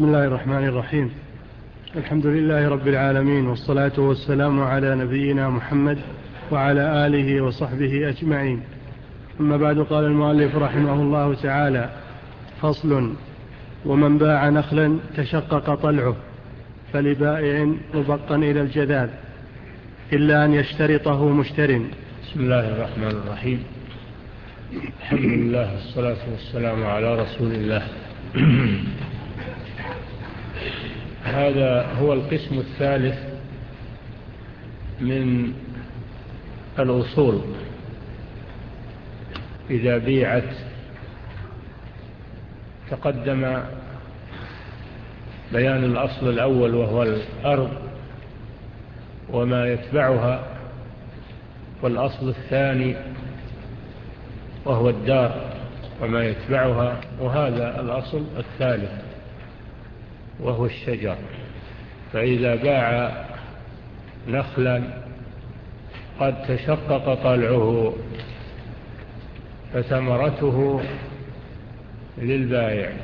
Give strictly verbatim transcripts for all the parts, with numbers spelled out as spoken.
بسم الله الرحمن الرحيم. الحمد لله رب العالمين، والصلاة والسلام على نبينا محمد وعلى آله وصحبه أجمعين. أما بعد، قال المؤلف رحمه الله تعالى: فصل: ومن باع نخلا تشقق طلعه فلبائع مبقا إلى الجذاذ إلا أن يشترطه مشتر. بسم الله الرحمن الرحيم. الحمد لله والصلاة والسلام على رسول الله. هذا هو القسم الثالث من الأصول. إذا بيعت تقدم بيان الأصل الأول وهو الأرض وما يتبعها، والأصل الثاني وهو الدار وما يتبعها، وهذا الأصل الثالث وهو الشجر. فإذا باع نخلا قد تشقق طلعه فثمرته للبائع،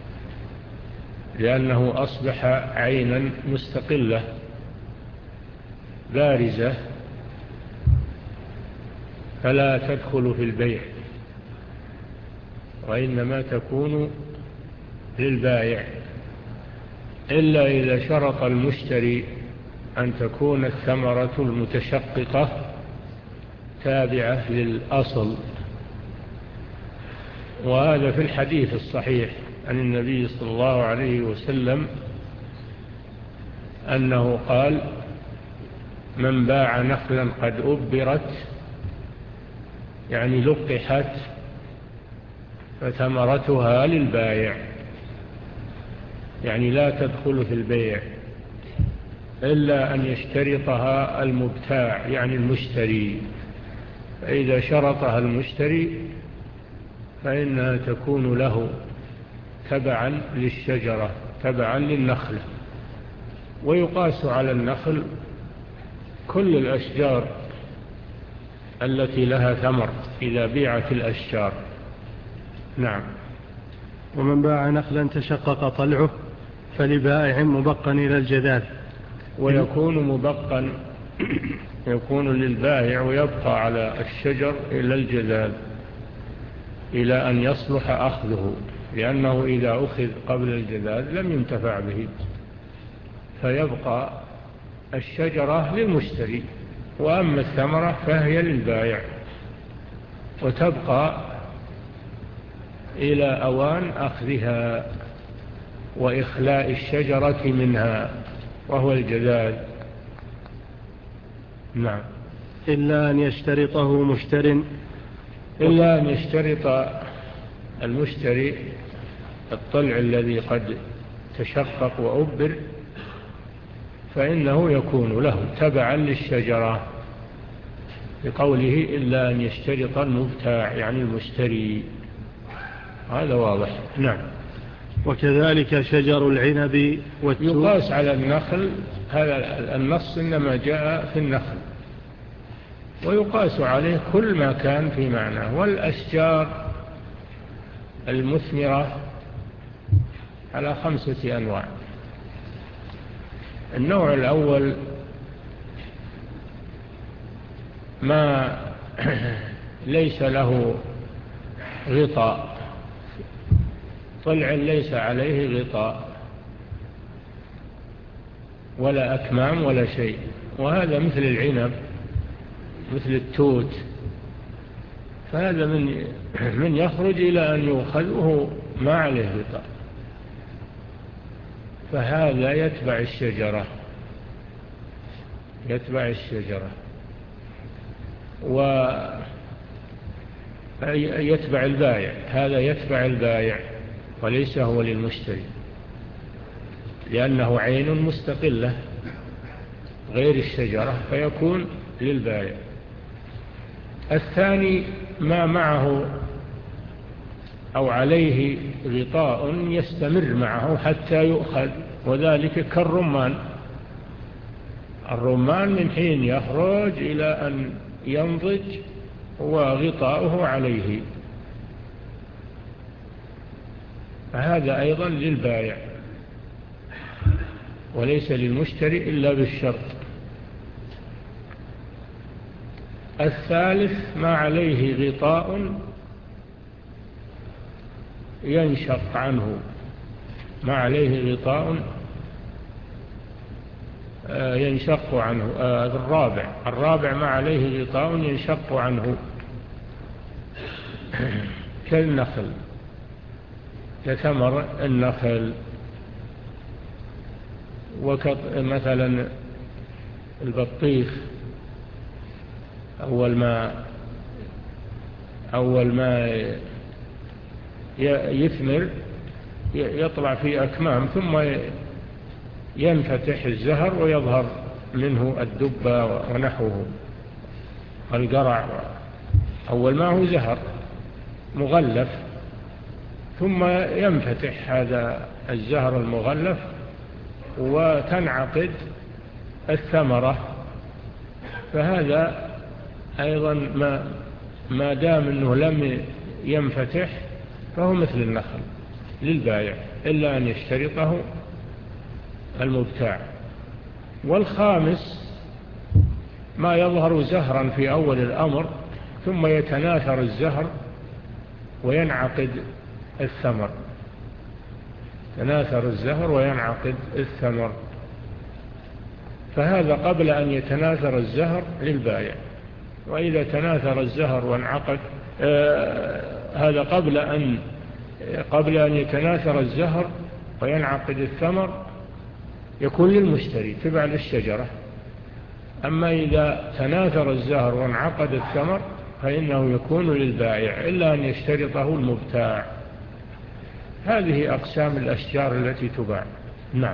لأنه أصبح عينا مستقلة بارزة فلا تدخل في البيع، وإنما تكون للبائع، إلا إذا شرط المشتري أن تكون الثمرة المتشققة تابعة للأصل. وهذا في الحديث الصحيح عن النبي صلى الله عليه وسلم أنه قال: من باع نخلا قد أبرت، يعني لقحت، فثمرتها للبائع، يعني لا تدخل في البيع إلا أن يشترطها المبتاع يعني المشتري. فإذا شرطها المشتري فإنها تكون له تبعا للشجرة، تبعا للنخلة. ويقاس على النخل كل الأشجار التي لها ثمر إذا بيعت الأشجار. نعم. ومن باع نخلا تشقق طلعه فلبائع مبقا إلى الجذاذ. ويكون مبقا يكون للبائع ويبقى على الشجر إلى الجذاذ، إلى أن يصلح أخذه، لأنه إذا أخذ قبل الجذاذ لم ينتفع به، فيبقى الشجرة للمشتري، وأما الثمرة فهي للبائع، وتبقى إلى أوان أخذها وإخلاء الشجرة منها وهو الجذاذ. نعم. إلا أن يشترطه مشتر إلا أن يشترط المشتري الطلع الذي قد تشقق وأبر، فإنه يكون له تبعا للشجرة، بقوله إلا أن يشترط المبتاع يعني المشتري. هذا واضح. نعم. وكذلك شجر العنب والتوت. يقاس على النخل، هذا النص إنما جاء في النخل، ويقاس عليه كل ما كان في معناه. والأشجار المثمرة على خمسة أنواع. النوع الأول ما ليس له غطاء، طلع ليس عليه غطاء ولا أكمام ولا شيء، وهذا مثل العنب مثل التوت، فهذا من من يخرج إلى أن يؤخذ وهو ما عليه غطاء، فهذا يتبع الشجرة يتبع الشجرة ويتبع البائع. هذا يتبع البائع وليس هو للمشتري، لأنه عين مستقلة غير الشجرة، فيكون للبائع. الثاني ما معه أو عليه غطاء يستمر معه حتى يؤخذ، وذلك كالرمان. الرمان من حين يخرج إلى أن ينضج وغطاؤه عليه، فهذا أيضا للبائع. وليس للمشتري إلا بالشرط. الثالث ما عليه غطاء ينشق عنه، ما عليه غطاء ينشق عنه. الرابع الرابع ما عليه غطاء ينشق عنه كالنخل، كثمر النخل، ومثلا البطيخ أول ما أول ما يثمر يطلع في أكمام، ثم ينفتح الزهر ويظهر منه الدبة ونحوه القرع. أول ما هو زهر مغلف، ثم ينفتح هذا الزهر المغلف وتنعقد الثمرة. فهذا أيضا ما ما دام أنه لم ينفتح فهو مثل النخل للبائع إلا أن يشترطه المبتاع. والخامس ما يظهر زهرا في أول الأمر ثم يتناثر الزهر وينعقد الثمر، تناثر الزهر وينعقد الثمر، فهذا قبل أن يتناثر الزهر للبائع. وإذا تناثر الزهر وانعقد آه هذا قبل أن قبل أن يتناثر الزهر وينعقد الثمر يكون للمشتري تبع للشجرة. أما إذا تناثر الزهر وانعقد الثمر فإنه يكون للبائع إلا أن يشترطه المبتاع. هذه أقسام الأشجار التي تباع. نعم.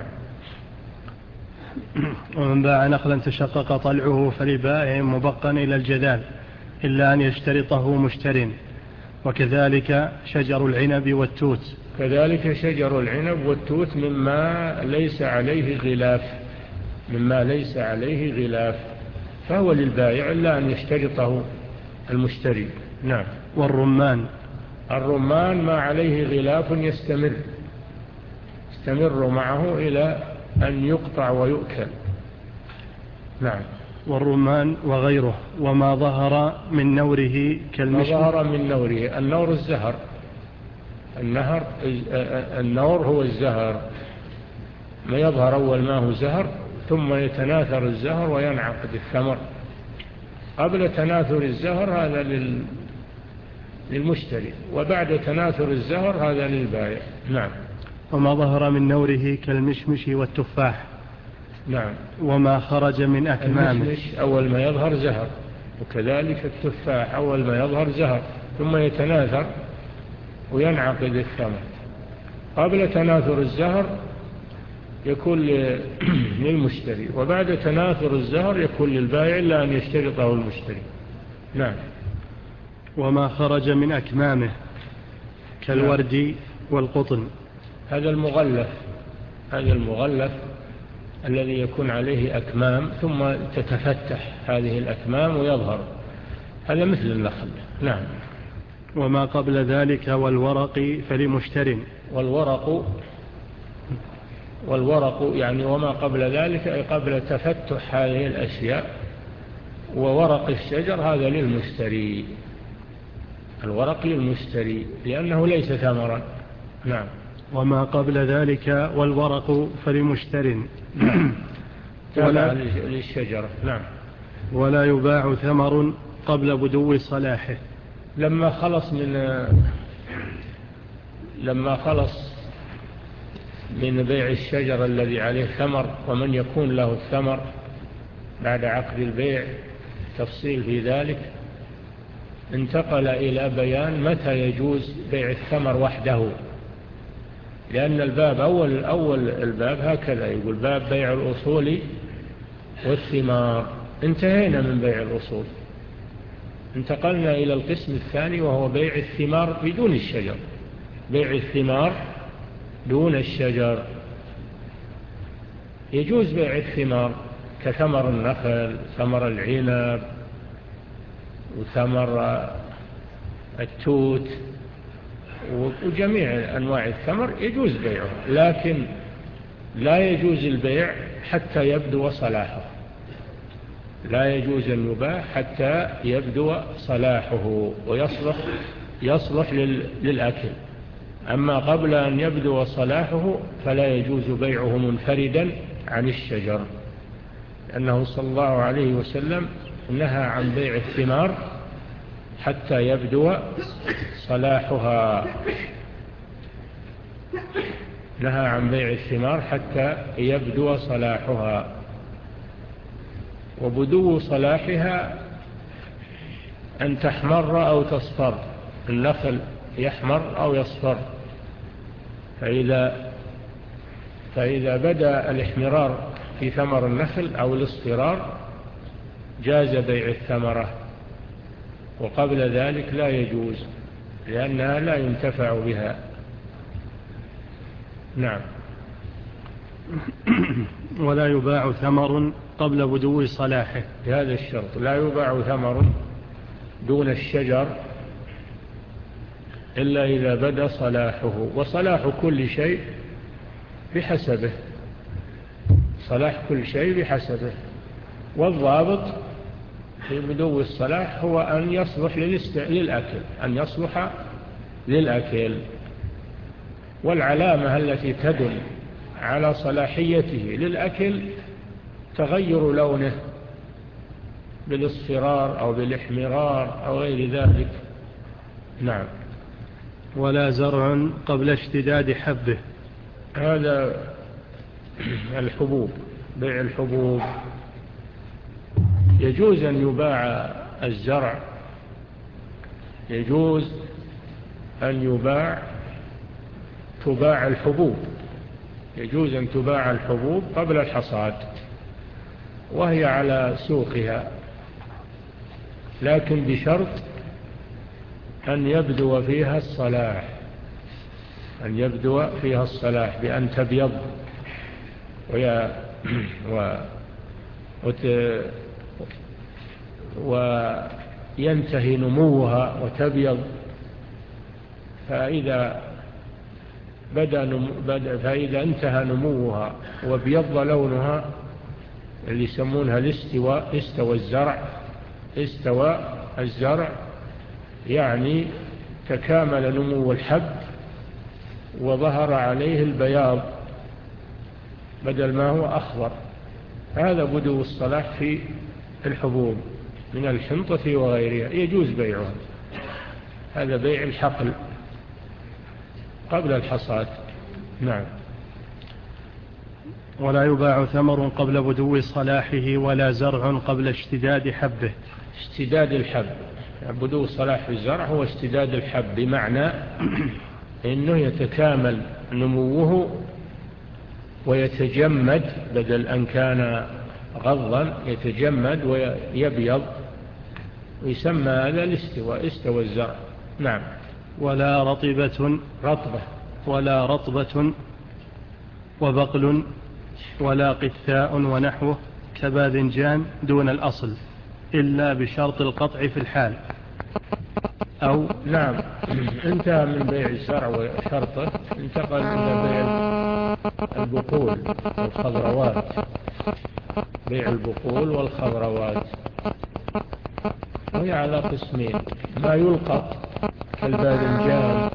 ومن باع نخلا تشقق طلعه فلبائع مبقا إلى الجذال إلا أن يشترطه مشتر. وكذلك شجر العنب والتوت. كذلك شجر العنب والتوت مما ليس عليه غلاف، مما ليس عليه غلاف فهو للبائع إلا أن يشترطه المشتري. نعم. والرمان. الرمان ما عليه غلاف يستمر يستمر معه إلى أن يقطع ويؤكل. نعم. والرمان وغيره. وما ظهر من نوره كالمشط. ما ظهر من نوره، النور الزهر، النهر النور هو الزهر، ما يظهر أول ما هو زهر ثم يتناثر الزهر وينعقد الثمر. قبل تناثر الزهر هذا لل... للمشتري، وبعد تناثر الزهر هذا للبائع. نعم. وما ظهر من نوره كالمشمش والتفاح. نعم. وما خرج من أكمامه. المشمش أول ما يظهر زهر، وكذلك التفاح أول ما يظهر زهر ثم يتناثر وينعقد الثمر. قبل تناثر الزهر يكون للمشتري، وبعد تناثر الزهر يكون للبائع إلا أن يشترطه المشتري. نعم. وما خرج من أكمامه كالورد نعم. والقطن. هذا المغلف، هذا المغلف الذي يكون عليه أكمام ثم تتفتح هذه الأكمام ويظهر، هذا مثل النخل. نعم. وما قبل ذلك والورق فلمشتر. والورق والورق يعني وما قبل ذلك أي قبل تفتح هذه الأشياء. وورق الشجر هذا للمشتري، الورق للمشتري لأنه ليس ثمرا. نعم. وما قبل ذلك والورق فلمشتر. نعم. ولا للشجرة. نعم. ولا يباع ثمر قبل بدو صلاحه. لما خلص من لما خلص من بيع الشجر الذي عليه ثمر ومن يكون له الثمر بعد عقد البيع تفصيل في ذلك، انتقل إلى بيان متى يجوز بيع الثمر وحده. لأن الباب أول أول الباب هكذا يقول باب بيع الأصول والثمار، انتهينا من بيع الأصول، انتقلنا إلى القسم الثاني وهو بيع الثمار بدون الشجر، بيع الثمار دون الشجر. يجوز بيع الثمار كثمر النخل، ثمر العنب، وثمر التوت، وجميع أنواع الثمر يجوز بيعه. لكن لا يجوز البيع حتى يبدو صلاحه، لا يجوز أن يباع حتى يبدو صلاحه ويصلح يصلح للأكل. أما قبل أن يبدو صلاحه فلا يجوز بيعه منفردا عن الشجر، لأنه صلى الله عليه وسلم نهى عن بيع الثمار حتى يبدو صلاحها، نهى عن بيع الثمار حتى يبدو صلاحها. وبدو صلاحها أن تحمر أو تصفر، النخل يحمر أو يصفر، فإذا, فإذا بدأ الاحمرار في ثمر النخل أو الاصفرار جاز بيع الثمرة، وقبل ذلك لا يجوز لأنها لا ينتفع بها. نعم. ولا يباع ثمر قبل بدو صلاحه، بهذا الشرط لا يباع ثمر دون الشجر إلا إذا بدا صلاحه، وصلاح كل شيء بحسبه، صلاح كل شيء بحسبه. والضابط في بدو الصلاح هو أن يصلح للأكل، أن يصلح للأكل. والعلامة التي تدل على صلاحيته للأكل تغير لونه بالاصفرار أو بالاحمرار أو غير ذلك. نعم. ولا زرع قبل اشتداد حبه، هذا الحبوب، بيع الحبوب يجوز أن يباع الزرع، يجوز أن يباع تباع الحبوب، يجوز أن تباع الحبوب قبل الحصاد وهي على سوقها، لكن بشرط أن يبدو فيها الصلاح، أن يبدو فيها الصلاح بأن تبيض ويا و وت وينتهي نموها وتبيض. فإذا بدأ نمو فإذا انتهى نموها وبيض لونها اللي يسمونها الاستواء، استوى الزرع، استوى الزرع يعني تكامل نمو الحب وظهر عليه البياض بدل ما هو أخضر، هذا بدو الصلاح في الحبوب من الحنطة وغيرها، يجوز بيعها، هذا بيع الحقل قبل الحصاد. نعم. ولا يباع ثمر قبل بدو صلاحه ولا زرع قبل اشتداد حبه. اشتداد الحب، بدو صلاح الزرع هو اشتداد الحب، بمعنى إنه يتكامل نموه ويتجمد، بدل أن كان غضا يتجمد ويبيض، ويسمى هذا الاستواء، استوى الزرع. نعم. ولا رطبة رطبة ولا رطبة وبقل ولا قثاء ونحوه كباذنجان دون الأصل إلا بشرط القطع في الحال. أو نعم، انتهى من بيع الزرع وشرطه، انتقل إلى بيع البقول والخضروات، بيع البقول والخضروات، وهي على قسمين: ما يلقط كالباذنجان،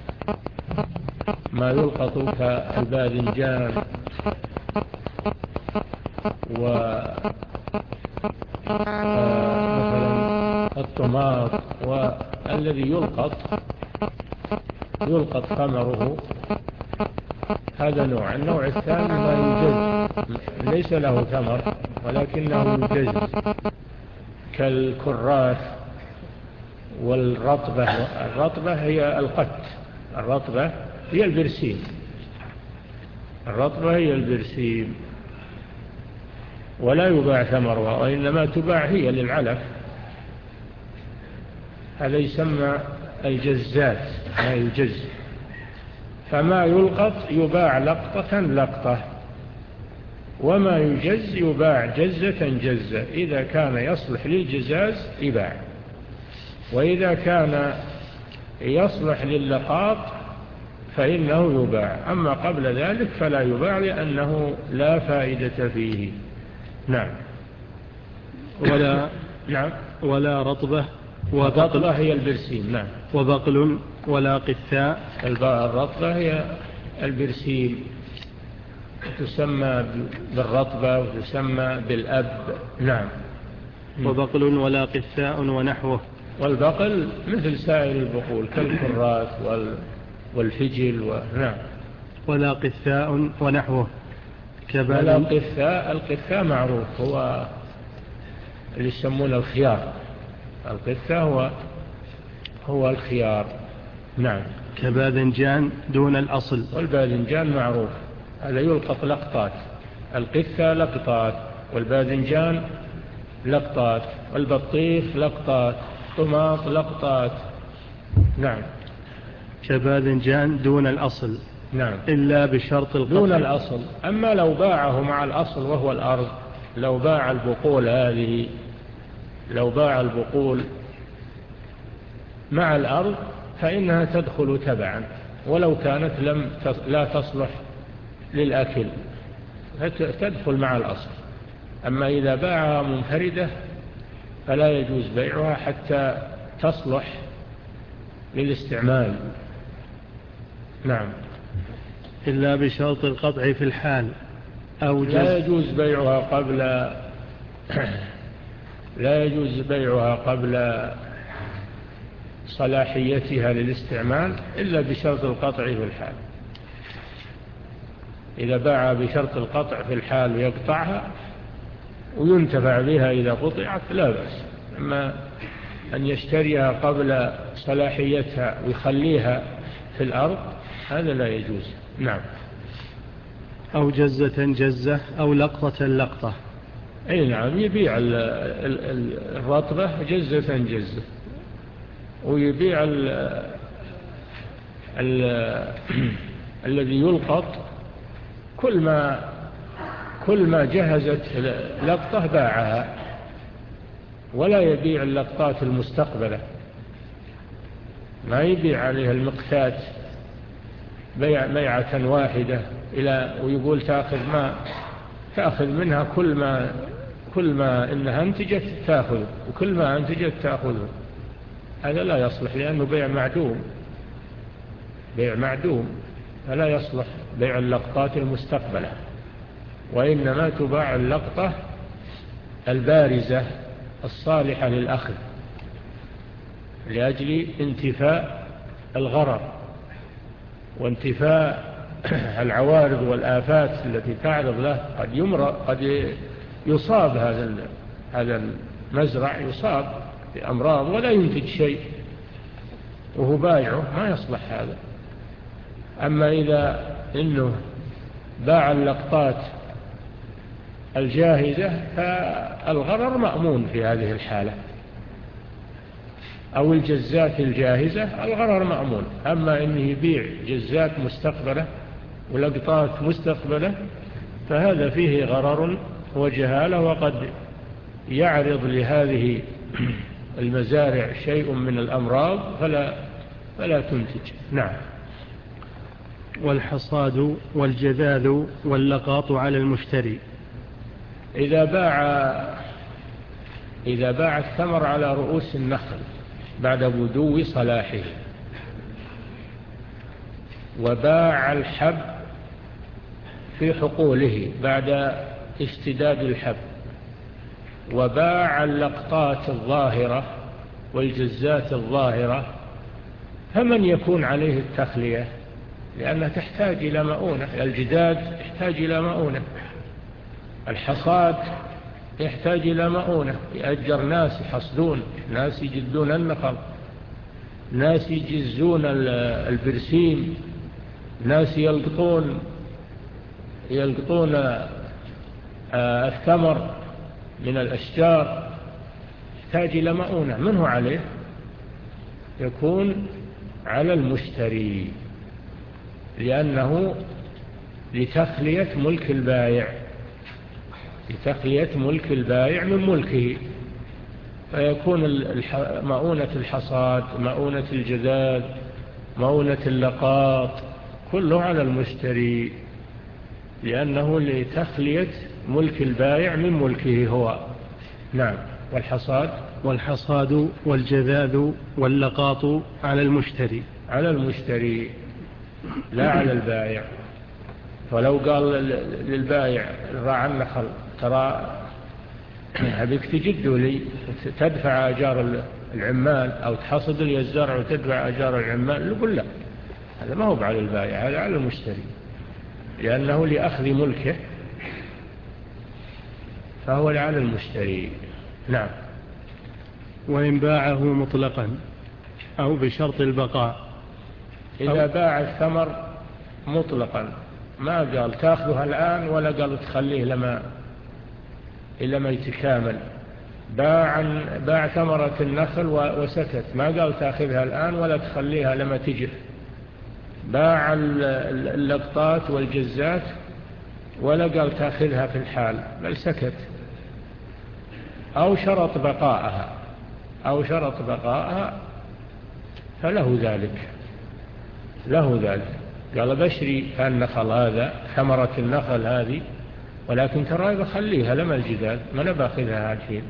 ما يلقط كالباذنجان ومثلا الطماط، والذي يلقط يلقط ثمره، هذا نوع. النوع الثاني ما يجز، ليس له ثمر ولكنه يجز، كالكراث والرطبة. الرطبة هي القت، الرطبة هي البرسيم، الرطبة هي البرسيم، ولا يباع ثمرها وإنما تباع هي للعلف، هذا يسمى الجزات، ما يجز. فما يلقط يباع لقطة لقطة، وما يجز يباع جزة جزة، إذا كان يصلح للجزاز يباع، وإذا كان يصلح للقاط فإنه يباع، أما قبل ذلك فلا يباع لأنه لا فائدة فيه. نعم. ولا نعم. ولا رطبة الرطبة هي البرسيم. نعم. وبقل ولا قثاء. الرطبة هي البرسيم، تسمى بالرطبة وتسمى بالأب. نعم. وبقل ولا قثاء ونحوه. والبقل مثل سائر البقول كالكرات والفجل و... نعم. ولا قثاء ونحوه. ولا قثاء. القثاء معروف، هو اللي يسمونه الخيار. القثاء هو هو الخيار. نعم. كباذنجان دون الأصل. والباذنجان معروف، هذا يلقط لقطات. القثة لقطات، والباذنجان لقطات، والبطيخ لقطات، طماط لقطات. نعم. كباذنجان دون الأصل. نعم. إلا بشرط القطع. دون الأصل. أما لو باعه مع الأصل وهو الأرض، لو باع البقول هذه لو باع البقول مع الأرض فإنها تدخل تبعا، ولو كانت لم لا تصلح للأكل تدخل مع الأصل. أما إذا باعها منفردة فلا يجوز بيعها حتى تصلح للاستعمال. نعم. إلا بشرط القطع في الحال أو جز... لا يجوز بيعها قبل لا يجوز بيعها قبل صلاحيتها للاستعمال إلا بشرط القطع في الحال. إذا باع بشرط القطع في الحال ويقطعها وينتفع بها إذا قطعت لا بأس. أما أن يشتريها قبل صلاحيتها ويخليها في الأرض هذا لا يجوز. نعم. أو جزة جزة أو لقطة لقطة. أي نعم. يبيع الرطبة جزة جزة، ويبيع ال ال الذي يلقط كل ما كل ما جهزت لقطة باعها، ولا يبيع اللقطات المستقبلة. ما يبيع عليها المقتات بيع بيعة واحدة إلى ويقول تأخذ ما تأخذ منها كل ما كل ما إنها انتجت تأخذ، وكل ما انتجت تأخذه. هذا لا يصلح لأنه بيع معدوم بيع معدوم فلا يصلح بيع اللقطات المستقبلة. وإنما تباع اللقطة البارزة الصالحة للأخذ لأجل انتفاء الغرر وانتفاء العوارض والآفات التي تعرض له. قد يمرض، قد يصاب هذا هذا المزرع يصاب بأمراض ولا ينتج شيء وهو بايعه، ما يصلح هذا. أما إذا إنه باع اللقطات الجاهزة فالغرر مأمون في هذه الحالة، أو الجزات الجاهزة الغرر مأمون. أما إنه يبيع جزات مستقبلة ولقطات مستقبلة فهذا فيه غرر وجهالة، وقد يعرض لهذه المزارع شيء من الأمراض فلا, فلا تنتج. نعم. والحصاد والجذاذ واللقاط على المشتري. إذا باع إذا باع الثمر على رؤوس النخل بعد بدو صلاحه، وباع الحب في حقوله بعد اشتداد الحب، وباع اللقطات الظاهرة والجزات الظاهرة، فمن يكون عليه التخلية؟ لأنها تحتاج إلى مؤونة. الجداد يحتاج إلى مؤونة، الحصاد يحتاج إلى مؤونة. يأجر ناس يحصدون، ناس يجدون النخل، ناس يجزون البرسيم، ناس يلقطون يلقطون الثمر من الأشجار. يحتاج إلى مؤونة. من هو عليه؟ يكون على المشتري، لأنه لتخلية ملك البائع لتخلية ملك البائع من ملكه. فيكون مؤونة الحصاد، مؤونة الجذاذ، مؤونة اللقاط، كله على المشتري، لأنه لتخلية ملك البائع من ملكه هو. نعم. والحصاد والحصاد والجذاذ واللقاط على المشتري على المشتري لا على البائع. ولو قال للبائع راعى النخل ترى أبيك تجده لي تدفع أجار العمال، أو تحصد لي الزرع وتدفع أجار العمال، يقول لا، هذا ما هو على البائع، هذا على المشتري، لأنه لأخذ ملكه فهو على المشتري. نعم. وإن باعه مطلقا أو بشرط البقاء. إذا باع الثمر مطلقا ما قال تأخذها الآن ولا قال تخليه لما إلا ما يتكامل. باع باع ثمرة النخل وسكت، ما قال تأخذها الآن ولا تخليها لما تجف. باع اللقطات والجزات ولا قال تأخذها في الحال، بل سكت. أو شرط بقاءها أو شرط بقاءها فله ذلك، له ذلك. قال بشري النخل هذا، ثمرة النخل هذه، ولكن ترى بخليها لما الجدال، ما أنا باخذها الحين.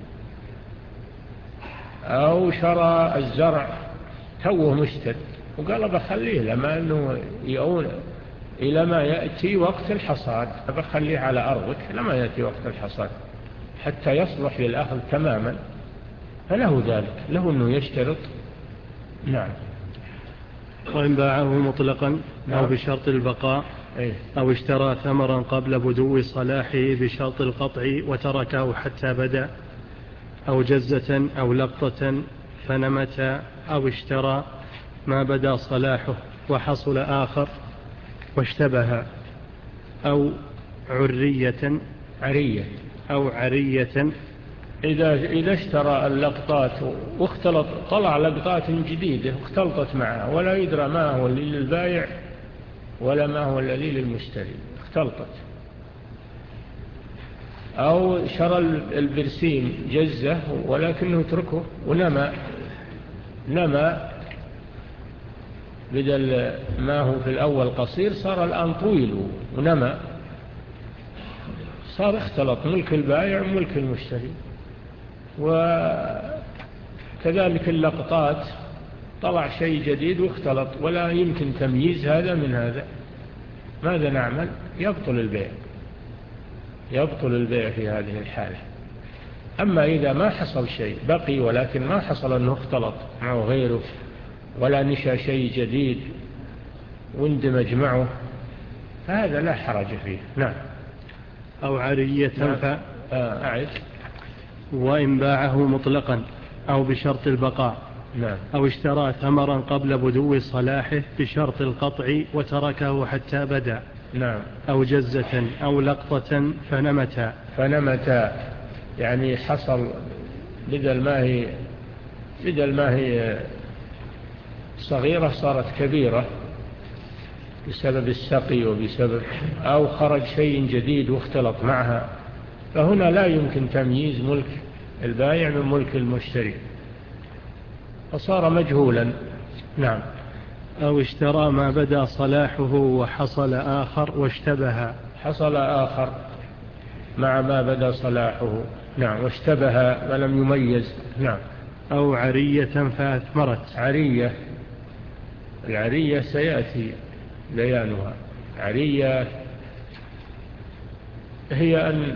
أو شرى الزرع توه مشتد وقال بخليه لما أنه يؤون إلى ما يأتي وقت الحصاد، بخليه على أرضك لما يأتي وقت الحصاد حتى يصلح للأخذ تماما، فله ذلك، له أنه يشترط. نعم. وإن باعه مطلقا نعم. أو بشرط البقاء إيه؟ أو اشترى ثمرا قبل بدو صلاحه بشرط القطع وتركه حتى بدا، أو جزة أو لقطة فنمت، أو اشترى ما بدا صلاحه وحصل آخر واشتبه، أو عرية عرية أو عرية إذا إذا اشترى اللقطات واختلط، طلع لقطات جديدة واختلطت معها ولا يدرى ما هو اللي للبائع ولا ما هو اللي للمشتري، اختلطت. أو شرى البرسيم جزة ولكنه تركه ونمى نمى بدل ما هو في الأول قصير صار الآن طويل ونمى، صار اختلط ملك البائع وملك المشتري. وكذلك اللقطات طلع شيء جديد واختلط ولا يمكن تمييز هذا من هذا، ماذا نعمل؟ يبطل البيع، يبطل البيع في هذه الحالة. أما إذا ما حصل شيء بقي ولكن ما حصل أنه اختلط معه غيره ولا نشأ شيء جديد واندمج معه، فهذا لا حرج فيه. نعم. أو عرية. نعم. ف... أعد. وإن باعه مطلقا أو بشرط البقاء. نعم. أو اشترى ثمرا قبل بدو صلاحه بشرط القطع وتركه حتى بدا. نعم. أو جزة أو لقطة فنمتا. فنمتا يعني حصل بدل ما هي بدل ما هي صغيرة صارت كبيرة بسبب السقي وبسبب أو خرج شيء جديد واختلط معها، فهنا لا يمكن تمييز ملك البائع من ملك المشتري فصار مجهولا. نعم. أو اشترى ما بدا صلاحه وحصل آخر واشتبه. حصل آخر مع ما بدا صلاحه. نعم. واشتبه ولم يميز. نعم. أو عرية فأثمرت. عرية، العرية سيأتي بيانها. عرية هي أن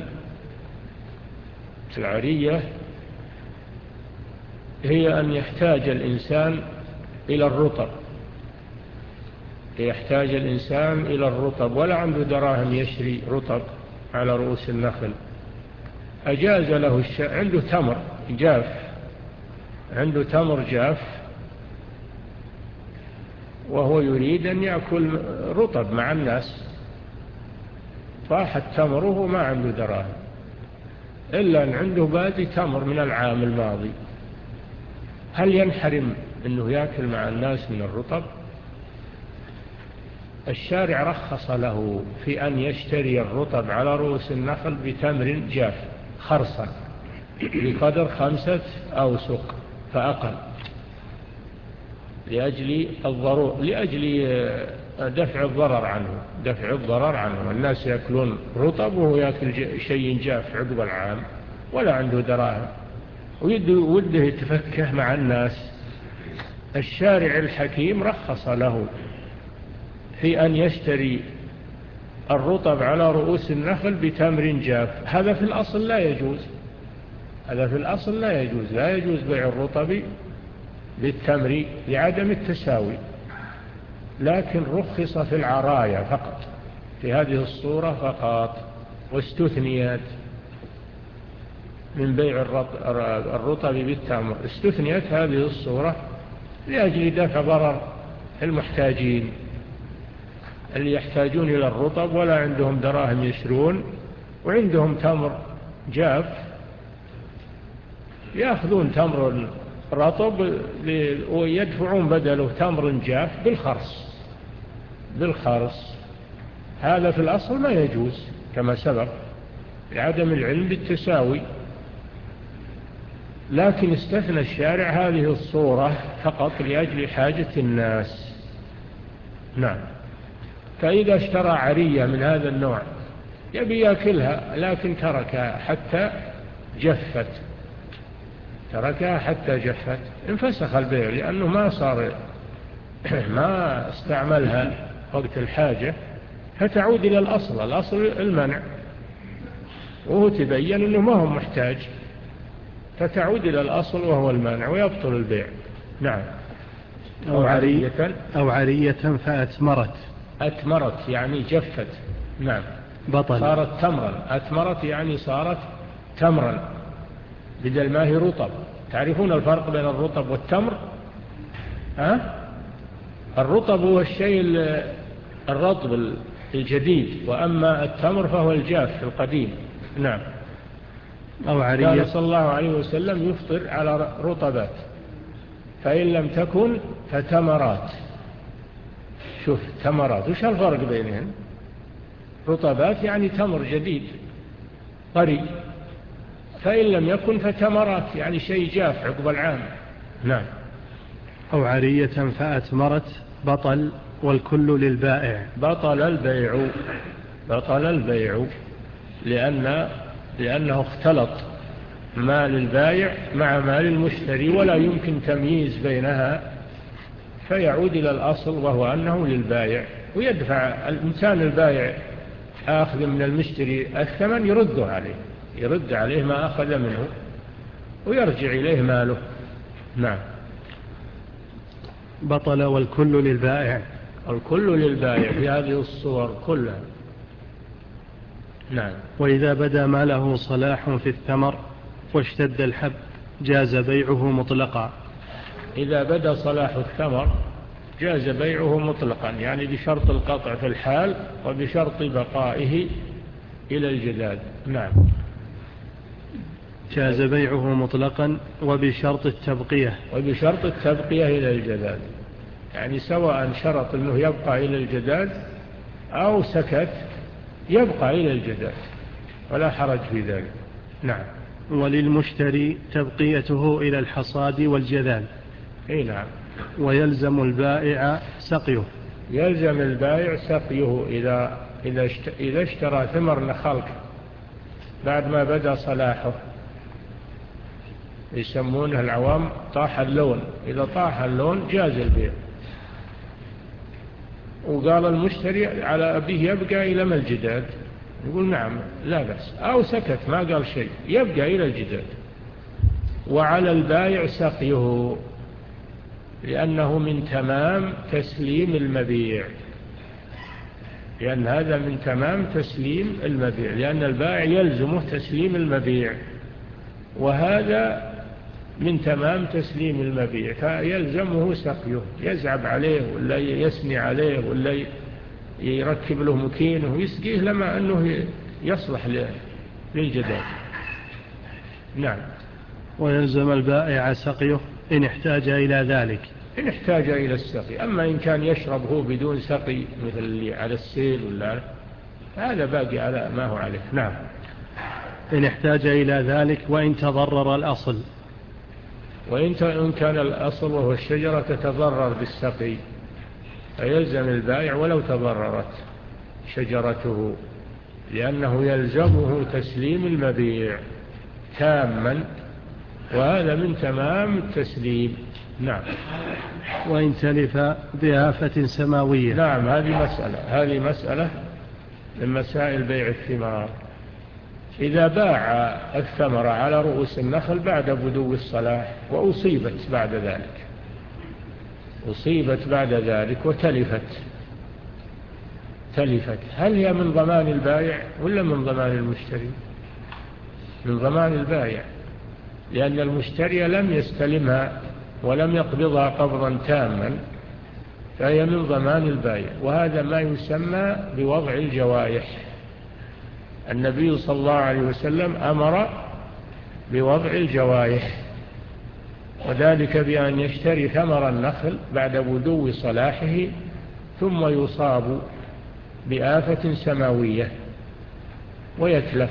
العرية هي أن يحتاج الإنسان إلى الرطب، يحتاج الإنسان إلى الرطب ولا عنده دراهم يشري رطب على رؤوس النخل، أجاز له الش... عنده تمر جاف، عنده تمر جاف وهو يريد أن يأكل رطب مع الناس، طاحت تمره ما عنده دراهم إلا أن عنده باقي تمر من العام الماضي، هل ينحرم أنه يأكل مع الناس من الرطب؟ الشارع رخص له في أن يشتري الرطب على رؤوس النخل بتمر جاف خرصا بقدر خمسة أوسق فأقل، لأجل الضرورة، لأجل دفع الضرر عنه دفع الضرر عنه الناس يأكلون رطب وهو يأكل شيء جاف عقب العام ولا عنده دراهم وده يتفكه مع الناس. الشارع الحكيم رخص له في أن يشتري الرطب على رؤوس النخل بتمر جاف. هذا في الأصل لا يجوز هذا في الأصل لا يجوز لا يجوز بيع الرطب بالتمر لعدم التساوي، لكن رخص في العرايا فقط في هذه الصورة فقط، واستثنيت من بيع الرطب بالتمر استثنيت هذه الصورة لأجل دفع ضرر المحتاجين اللي يحتاجون إلى الرطب ولا عندهم دراهم يشرون وعندهم تمر جاف يأخذون تمر رطب ويدفعون بدله تمر جاف بالخرص بالخرص. هذا في الأصل ما يجوز كما سبق لعدم العلم بالتساوي، لكن استثنى الشارع هذه الصورة فقط لأجل حاجة الناس. نعم. فإذا اشترى عرية من هذا النوع يبي يأكلها لكن تركها حتى جفت تركها حتى جفت انفسخ البيع لأنه ما صار ما استعملها وقت الحاجة فتعود إلى الأصل الأصل المنع وهو تبين أنه ما هو محتاج فتعود إلى الأصل وهو المنع ويبطل البيع. نعم. أو عرية أو عرية فأتمرت أتمرت يعني جفت. نعم. بطل صارت تمرا. أتمرت يعني صارت تمرا بدل ما هي رطب. تعرفون الفرق بين الرطب والتمر؟ ها؟ الرطب هو الشيء الرطب الجديد وأما التمر فهو الجاف القديم. نعم. أو عرية كان صلى الله عليه وسلم يفطر على رطبات فإن لم تكن فتمرات. شوف تمرات وش الفرق بينهن؟ رطبات يعني تمر جديد طري، فإن لم يكن فتمرات يعني شيء جاف عقب العام. نعم. أو عرية فأتمرت بطل والكل للبائع. بطل البيع بطل البيع لأن لأنه اختلط مال البائع مع مال المشتري ولا يمكن تمييز بينها فيعود إلى الأصل وهو أنه للبائع ويدفع الإنسان البائع آخذ من المشتري الثمن يرده عليه يرد عليه ما أخذ منه ويرجع إليه ماله. نعم. بطل والكل للبائع. الكل للبائع في هذه الصور كلها. نعم. وإذا بدا ما له صلاح في الثمر واشتد الحب جاز بيعه مطلقا. إذا بدا صلاح الثمر جاز بيعه مطلقا يعني بشرط القطع في الحال وبشرط بقائه إلى الجداد. نعم. جاز بيعه مطلقا وبشرط التبقية وبشرط التبقية إلى الجداد يعني سواء شرط أنه يبقى إلى الجداد أو سكت يبقى إلى الجداد ولا حرج في ذلك. نعم. وللمشتري تبقيته إلى الحصاد والجذال. أي نعم. ويلزم البائع سقيه. يلزم البائع سقيه إذا إذا إذا اشترى ثمر نخل بعد ما بدأ صلاحه يسمونه العوام طاح اللون. إذا طاح اللون جاز البيع وقال المشتري على أبيه يبقى إلى ما الجداد يقول نعم لا بأس أو سكت ما قال شيء يبقى إلى الجداد. وعلى البائع سقيه لأنه من تمام تسليم المبيع لأن هذا من تمام تسليم المبيع لأن البائع يلزمه تسليم المبيع وهذا من تمام تسليم المبيع فيلزمه سقيه يزعب عليه ولا يسني عليه ولا يركب له مكينه ويسقيه لما أنه يصلح للجداد. نعم. ويلزم البائع سقيه إن احتاج إلى ذلك. إن احتاج إلى السقي. أما إن كان يشرب هو بدون سقي مثل اللي على السيل ولا هذا باقي على ما هو عليه. نعم. إن احتاج إلى ذلك وإن تضرر الأصل. وإن كان الأصل وهو الشجرة تتضرر بالسقي فيلزم البائع ولو تضررت شجرته، لأنه يلزمه تسليم المبيع تاما، وهذا من تمام التسليم. نعم. وإن تلف بآفة سماوية. نعم، هذه مسألة هذه مسألة من مسائل بيع الثمار. إذا باع الثمرة على رؤوس النخل بعد بدو الصلاح وأصيبت بعد ذلك أصيبت بعد ذلك وتلفت تلفت هل هي من ضمان البائع ولا من ضمان المشتري؟ من ضمان البائع، لأن المشتري لم يستلمها ولم يقبضها قبضا تاما، فهي من ضمان البائع. وهذا ما يسمى بوضع الجوائح. النبي صلى الله عليه وسلم أمر بوضع الجوائح، وذلك بأن يشتري ثمر النخل بعد بدو صلاحه ثم يصاب بآفة سماوية ويتلف،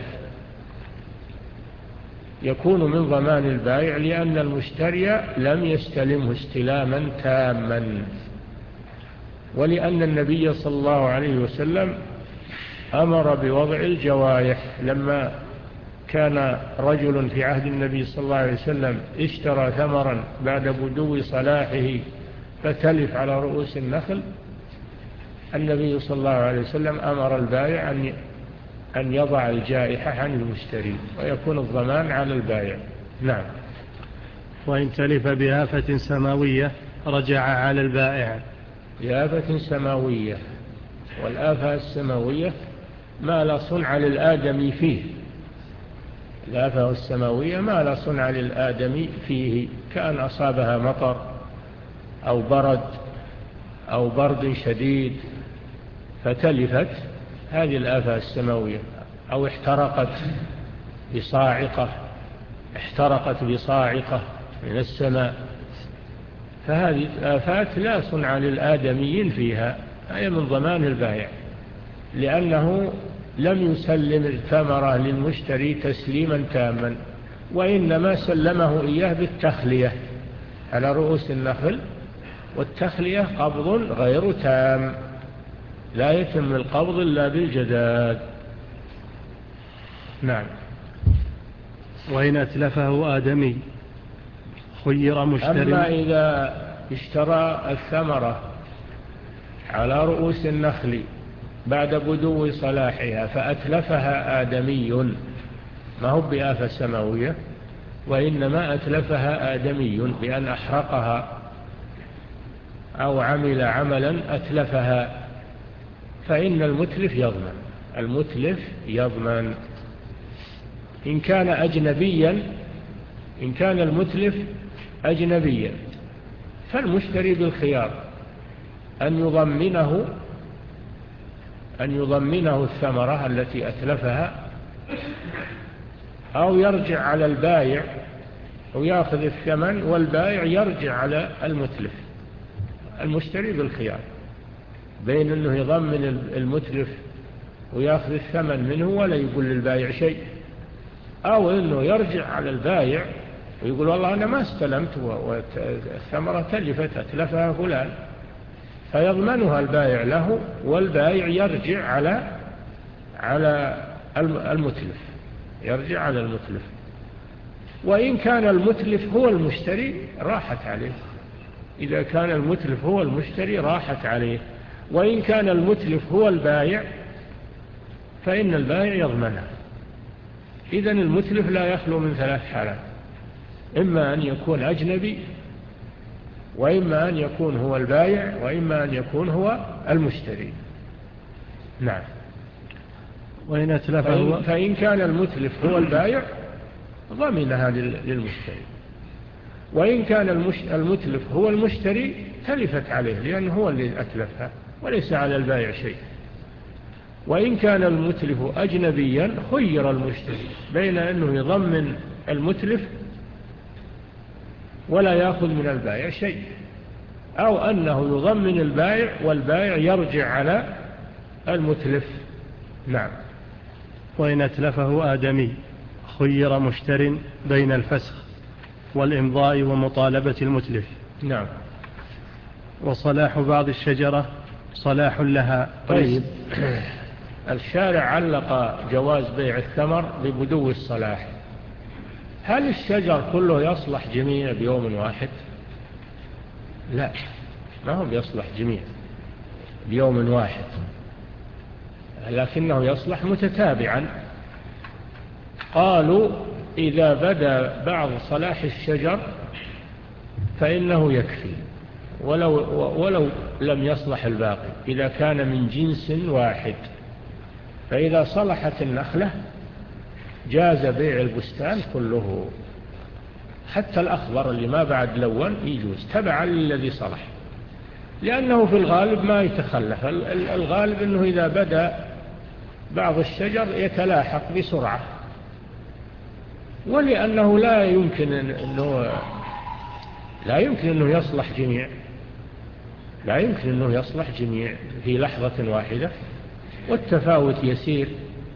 يكون من ضمان البائع، لأن المشتري لم يستلمه استلاما تاما، ولأن النبي صلى الله عليه وسلم أمر بوضع الجوائح. لما كان رجل في عهد النبي صلى الله عليه وسلم اشترى ثمرا بعد بدو صلاحه فتلف على رؤوس النخل، النبي صلى الله عليه وسلم أمر البائع أن أن يضع الجائحة عن المشتري ويكون الضمان على البائع. نعم. وإن تلف بآفة سماوية رجع على البائع. بآفة سماوية، والآفة السماوية ما لا صنع للآدم فيه. الآفة السماوية ما لا صنع للآدم فيه، كأن أصابها مطر أو برد أو برد شديد فتلفت، هذه الآفة السماوية. أو احترقت بصاعقة احترقت بصاعقة من السماء، فهذه الآفات لا صنع للآدميين فيها، هي من ضمان البائع، لأنه لم يسلم الثمرة للمشتري تسليما تاما، وإنما سلمه إياه بالتخلية على رؤوس النخل، والتخلية قبض غير تام، لا يتم القبض إلا بالجداد. نعم. وإن أتلفه آدمي خير مشتري. أما إذا اشترى الثمرة على رؤوس النخل بعد بدو صلاحها فأتلفها آدمي، ما هو بآفة سماوية، وإنما أتلفها آدمي بأن أحرقها أو عمل عملا أتلفها، فإن المتلف يضمن المتلف يضمن إن كان أجنبيا. إن كان المتلف أجنبيا فالمشتري بالخيار أن يضمنه أن يضمنه الثمرة التي أتلفها، أو يرجع على البائع ويأخذ الثمن والبائع يرجع على المتلف. المشتري بالخيار بين أنه يضمن المتلف ويأخذ الثمن منه ولا يقول للبائع شيء، أو أنه يرجع على البائع ويقول والله أنا ما استلمت والثمرة تلفت أتلفها فلان، فيضمنها البائع له، والبائع يرجع على على المتلف يرجع على المتلف. وإن كان المتلف هو المشتري راحت عليه، إذا كان المتلف هو المشتري راحت عليه. وإن كان المتلف هو البائع فإن البائع يضمنها. إذن المتلف لا يخلو من ثلاث حالات: إما أن يكون أجنبي، وإما أن يكون هو البائع، وإما أن يكون هو المشتري. نعم. وإن أتلفه فإن, فإن كان المتلف هو البائع ضمنها للمشتري، وإن كان المتلف هو المشتري تلفت عليه لأنه هو اللي أتلفها وليس على البائع شيء. وإن كان المتلف أجنبيا خير المشتري بين أنه يضمن المتلف ولا يأخذ من البائع شيء، أو أنه يضمن البائع والبائع يرجع على المتلف. نعم. وإن أتلفه آدمي خير مشتر بين الفسخ والإمضاء ومطالبة المتلف. نعم. وصلاح بعض الشجرة صلاح لها. طيب الشارع علق جواز بيع الثمر ببدو الصلاح. هل الشجر كله يصلح جميع بيوم واحد؟ لا، ما هو يصلح جميع بيوم واحد، لكنه يصلح متتابعا. قالوا إذا بدا بعض صلاح الشجر فإنه يكفي ولو, ولو لم يصلح الباقي إذا كان من جنس واحد. فإذا صلحت النخلة جاز بيع البستان كله، حتى الأخضر اللي ما بعد لون يجوز تبعا للذي صلح، لأنه في الغالب ما يتخلف. الغالب أنه إذا بدأ بعض الشجر يتلاحق بسرعة، ولأنه لا يمكن أنه لا يمكن أنه يصلح جميع لا يمكن أنه يصلح جميع في لحظة واحدة، والتفاوت يسير.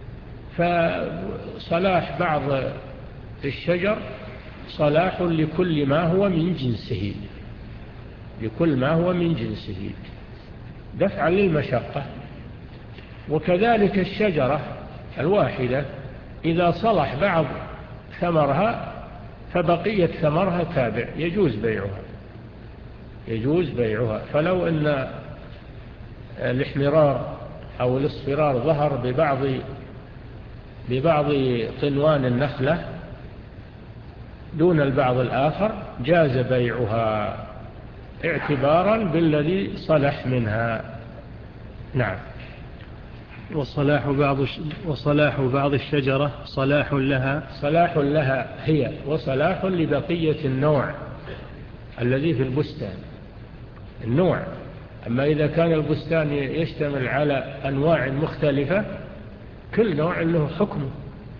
فصلاح بعض الشجر صلاح لكل ما هو من جنسه لكل ما هو من جنسه دفعا للمشقة. وكذلك الشجرة الواحدة إذا صلح بعض ثمرها فبقية ثمرها تابع يجوز بيعها يجوز بيعها. فلو أن الاحمرار أو الاصفرار ظهر ببعض ببعض قنوان النخلة دون البعض الآخر جاز بيعها اعتبارا بالذي صلح منها. نعم. وصلاح بعض وصلاح بعض الشجرة صلاح لها صلاح لها هي وصلاح لبقية النوع الذي في البستان النوع. أما إذا كان البستان يشتمل على أنواع مختلفة كل نوع له حكمه،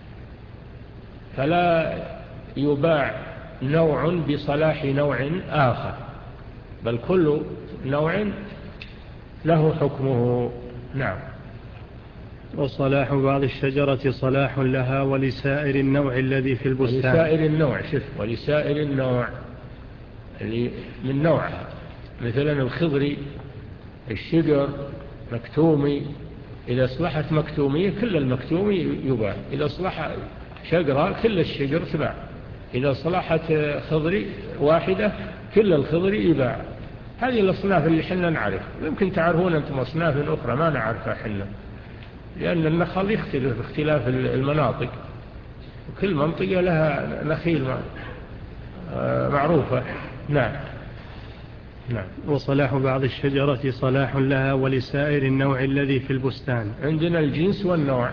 فلا يباع نوع بصلاح نوع آخر، بل كل نوع له حكمه. نعم. وصلاح بعض الشجرة صلاح لها ولسائر النوع الذي في البستان. ولسائر النوع شف ولسائر النوع اللي من نوعها، مثلا الخضري الشجر مكتومي، إذا أصلحت مكتومية كل المكتومي يباع، إذا أصلح شجرة كل الشجر تباع، إذا أصلحت خضري واحدة كل الخضري يباع. هذه الأصناف اللي حنا نعرف، يمكن تعرفون أنتم أصناف أخرى ما نعرفها حنا، لأن النخل يختلف باختلاف المناطق، وكل منطقة لها نخيل معروفة. نعم. نعم. وصلاح بعض الشجرة صلاح لها ولسائر النوع الذي في البستان. عندنا الجنس والنوع.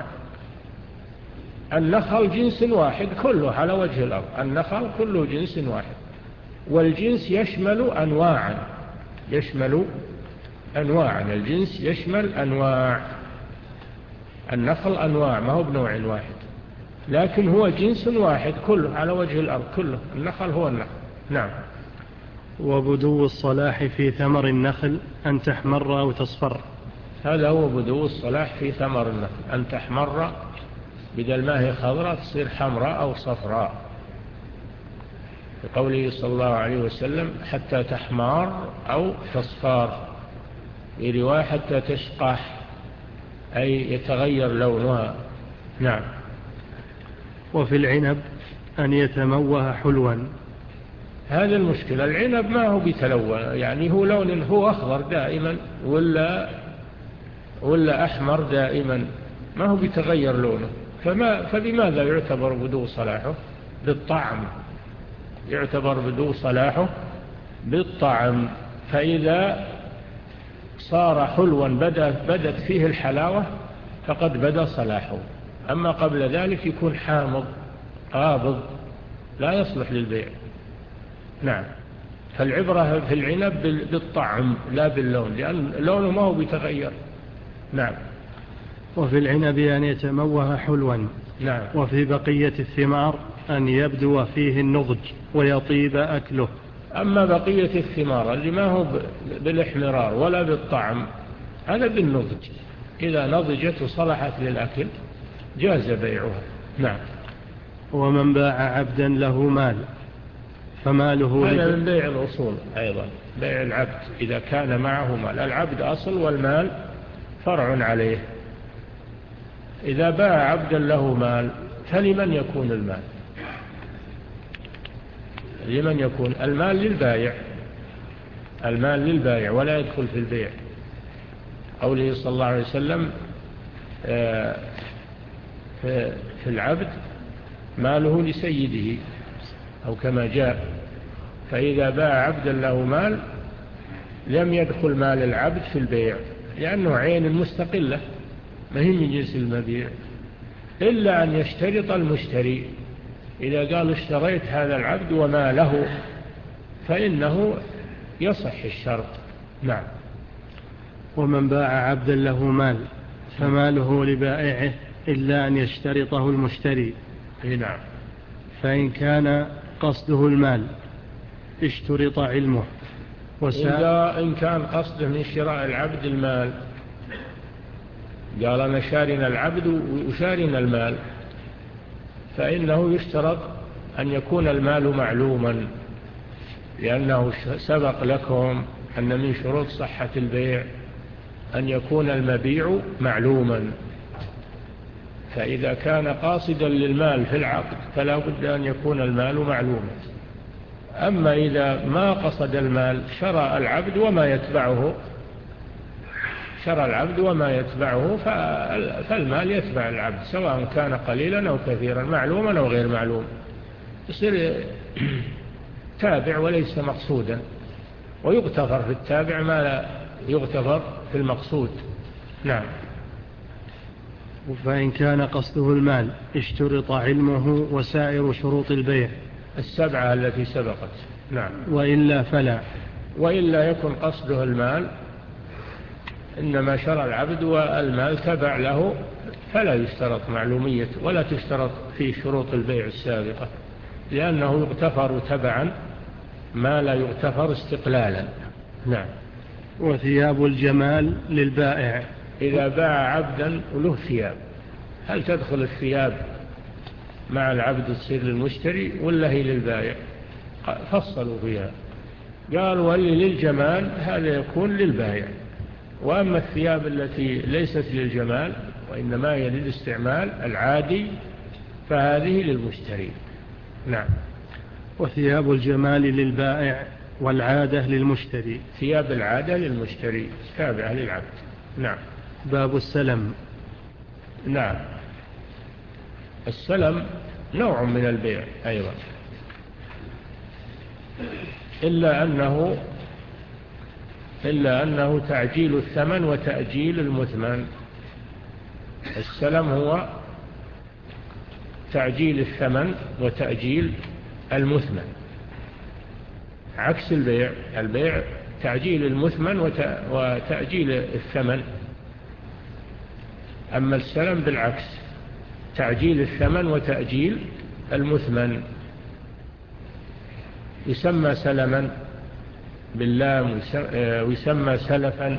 النخل جنس واحد كله على وجه الأرض، النخل كله جنس واحد، والجنس يشمل أنواعا يشمل أنواعا الجنس يشمل أنواع. النخل أنواع ما هو بنوع واحد، لكن هو جنس واحد كله على وجه الأرض كله، النخل هو النخل. نعم. وبدو الصلاح في ثمر النخل أن تحمر أو تصفر. هذا هو بدو الصلاح في ثمر النخل، أن تحمر بدل ما هي خضراء تصير حمراء أو صفراء، بقوله صلى الله عليه وسلم حتى تحمار أو تصفار، في رواية حتى تشقح أي يتغير لونها. نعم. وفي العنب أن يتموه حلوا. هذا المشكلة، العنب ما هو بيتلون، يعني هو لون هو أخضر دائما ولا ولا أحمر دائما، ما هو بيتغير لونه. فما فبماذا يعتبر بدو صلاحه؟ بالطعم، يعتبر بدو صلاحه بالطعم. فإذا صار حلوا بدأت, بدأت فيه الحلاوة فقد بدأ صلاحه، أما قبل ذلك يكون حامض قابض لا يصلح للبيع. نعم. فالعبرة في العنب بالطعم لا باللون، لأن لونه ما هو بيتغير. نعم. وفي العنب أن يتموه حلوا. نعم. وفي بقية الثمار أن يبدو فيه النضج ويطيب أكله. أما بقية الثمار اللي ما هو بالاحمرار ولا بالطعم هذا بالنضج، إذا نضجت وصلحت للأكل جاز بيعها. نعم. ومن باع عبدا له مال فماله هذا من بيع الأصول أيضا، بيع العبد إذا كان معه مال. العبد أصل والمال فرع عليه. إذا باع عبدا له مال فلمن يكون المال؟ لمن يكون المال؟ للبائع. المال للبائع ولا يدخل في البيع. قوله صلى الله عليه وسلم في العبد ماله لسيده، أو كما جاء. فإذا باع عبدا له مال لم يدخل مال العبد في البيع، لأنه عين مستقلة ما هي من جنس المبيع، إلا أن يشترط المشتري. إذا قال اشتريت هذا العبد وما له فإنه يصح الشرط. نعم. ومن باع عبدا له مال فماله لبائعه إلا أن يشترطه المشتري. نعم. فإن كان قصده المال اشترط علمه. إذا إن كان قصده من شراء العبد المال، قال أنا شارنا العبد وشارنا المال، فإنه يشترط أن يكون المال معلوما، لأنه سبق لكم أن من شروط صحة البيع أن يكون المبيع معلوما. فإذا كان قاصدا للمال في العقد فلا بد أن يكون المال معلوما. أما إذا ما قصد المال، شرى العبد وما يتبعه شرى العبد وما يتبعه فالمال يتبع العبد، سواء كان قليلا أو كثيرا، معلوما أو غير معلوم، يصير تابع وليس مقصودا، ويغتفر في التابع ما لا يغتفر في المقصود. نعم. فإن كان قصده المال اشترط علمه وسائر شروط البيع السبعة التي سبقت. نعم. وإلا فلا. وإلا يكن قصده المال، إنما شرى العبد والمال تبع له، فلا يشترط معلومية ولا تشترط في شروط البيع السابقة، لأنه يغتفر تبعا ما لا يغتفر استقلالا. نعم. وثياب الجمال للبائع. إذا باع عبدا وله ثياب، هل تدخل الثياب مع العبد تصير للمشتري ولا هي للبائع؟ فصلوا فيها، قالوا واللي للجمال هذا يكون للبائع، وأما الثياب التي ليست للجمال وإنما هي للاستعمال العادي فهذه للمشتري. نعم. وثياب الجمال للبائع والعادة للمشتري. ثياب العادة للمشتري تابعة للعبد. نعم. باب السلم. نعم. السلم نوع من البيع أيضا، إلا أنه إلا أنه تعجيل الثمن وتأجيل المثمن. السلم هو تعجيل الثمن وتأجيل المثمن، عكس البيع. البيع تعجيل المثمن وتأجيل الثمن، أما السلم بالعكس، تعجيل الثمن وتأجيل المثمن. يسمى سلما باللام ويسمى سلفا.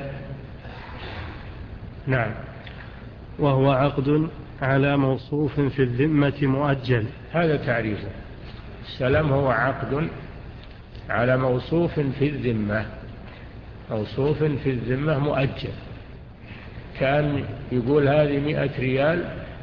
نعم. وهو عقد على موصوف في الذمة مؤجل. هذا تعريفه. السلم هو عقد على موصوف في الذمة، موصوف في الذمة مؤجل. كان يقول هذه مئة ريال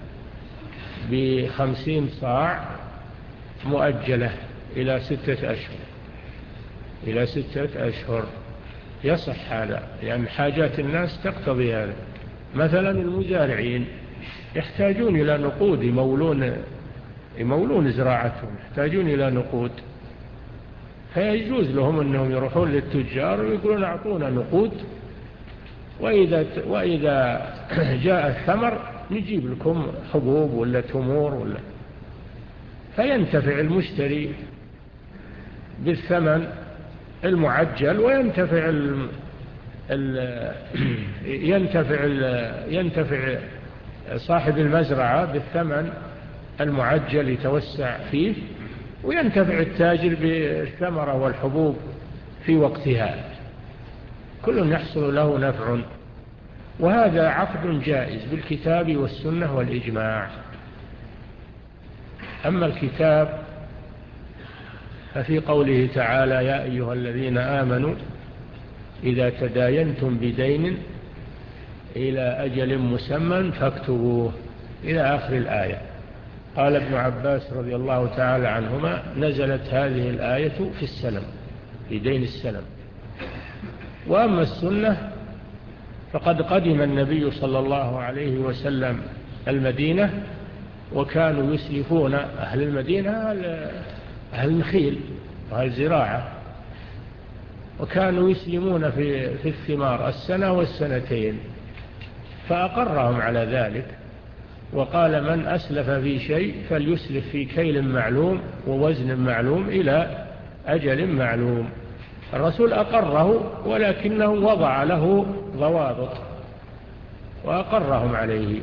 بخمسين صاع مؤجلة إلى ستة أشهر، إلى ستة أشهر يصح هذا، لأن يعني حاجات الناس تقتضي هذا. مثلا المزارعين يحتاجون إلى نقود، يمولون يمولون زراعتهم، يحتاجون إلى نقود، فيجوز لهم أنهم يروحون للتجار ويقولون أعطونا نقود، وإذا, وإذا جاء الثمر نجيب لكم حبوب ولا تمور ولا، فينتفع المشتري بالثمن المعجل، وينتفع ال ال ينتفع ال ينتفع صاحب المزرعة بالثمن المعجل يتوسع فيه، وينتفع التاجر بالثمرة والحبوب في وقتها، كل يحصل له نفع. وهذا عقد جائز بالكتاب والسنة والإجماع. أما الكتاب ففي قوله تعالى يا أيها الذين آمنوا إذا تداينتم بدين إلى أجل مسمى فاكتبوه إلى آخر الآية. قال ابن عباس رضي الله تعالى عنهما نزلت هذه الآية في السلم، في دين السلم. وأما السنة فقد قدم النبي صلى الله عليه وسلم المدينة، وكانوا يسلفون أهل المدينة أهل النخيل وأهل الزراعة، وكانوا يسلمون في, في الثمار السنة والسنتين، فأقرهم على ذلك وقال من أسلف في شيء فليسلف في كيل معلوم ووزن معلوم إلى أجل معلوم. الرسول أقره ولكنه وضع له ضوابط وأقرهم عليه.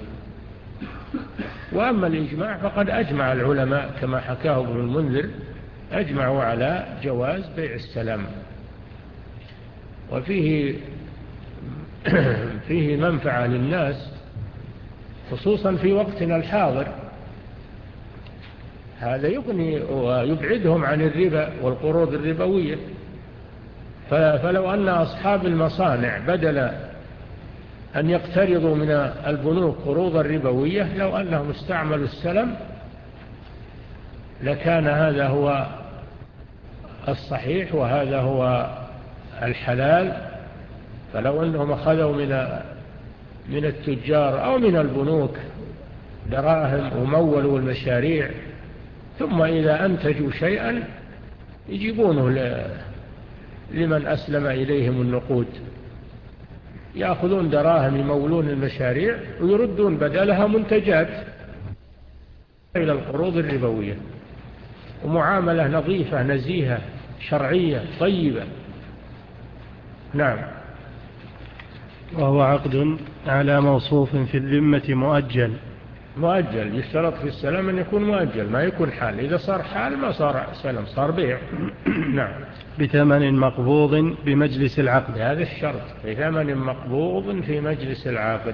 وأما الإجماع فقد أجمع العلماء كما حكاه ابن المنذر، أجمعوا على جواز بيع السلام. وفيه فيه منفعة للناس خصوصا في وقتنا الحاضر، هذا يغني ويبعدهم عن الربا والقروض الربوية. فلو أن أصحاب المصانع بدل أن يقترضوا من البنوك قروضا ربوية لو أنهم استعملوا السلم لكان هذا هو الصحيح وهذا هو الحلال. فلو أنهم أخذوا من من التجار أو من البنوك دراهم ومولوا المشاريع، ثم إذا أنتجوا شيئا يجيبونه لمن أسلم إليهم النقود، يأخذون دراهم يمولون المشاريع ويردون بدلها منتجات إلى القروض الربوية، ومعاملة نظيفة نزيهة شرعية طيبة. نعم. وهو عقد على موصوف في الذمة مؤجل. مؤجل يشترط في السلام أن يكون مؤجل، ما يكون حال. إذا صار حال ما صار سلام، صار بيع. نعم. بثمن مقبوض بمجلس العقد. هذا الشرط، بثمن مقبوض في مجلس العقد.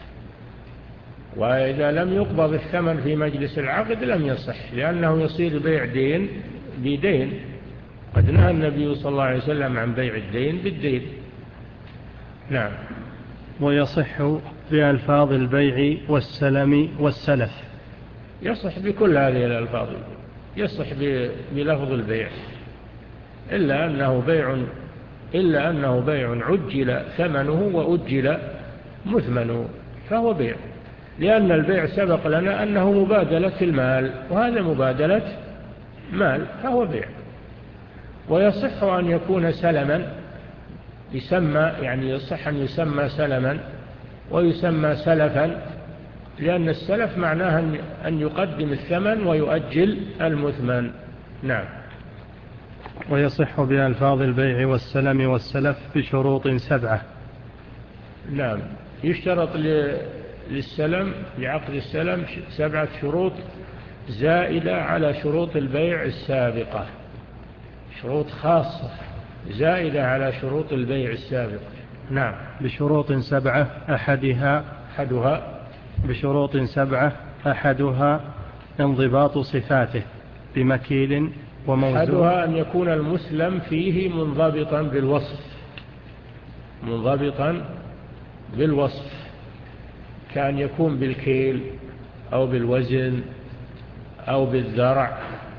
وإذا لم يقبض الثمن في مجلس العقد لم يصح، لأنه يصير بيع دين بدين. قد نهى النبي صلى الله عليه وسلم عن بيع الدين بالدين. نعم. ويصح بألفاظ البيع والسلم والسلف. يصح بكل هذه الألفاظ، يصح بلفظ البيع إلا أنه بيع إلا أنه بيع عجل ثمنه وأجل مثمنه فهو بيع، لأن البيع سبق لنا أنه مبادلة المال، وهذا مبادلة مال فهو بيع. ويصح أن يكون سلما، يسمى يعني يصح أن يسمى سلما ويسمى سلفا، لأن السلف معناه أن يقدم الثمن ويؤجل المثمن. نعم. ويصح بألفاظ البيع والسلم والسلف بشروط سبعة. نعم. يشترط للسلم لعقد السلم سبعة شروط زائدة على شروط البيع السابقة، شروط خاصة زائدة على شروط البيع السابقة. نعم. بشروط سبعة أحدها أحدها بشروط سبعة أحدها انضباط صفاته بمكيل وموزون. أحدها أن يكون المسلم فيه منضبطا بالوصف، منضبطا بالوصف، كان يكون بالكيل أو بالوزن أو بالذرع،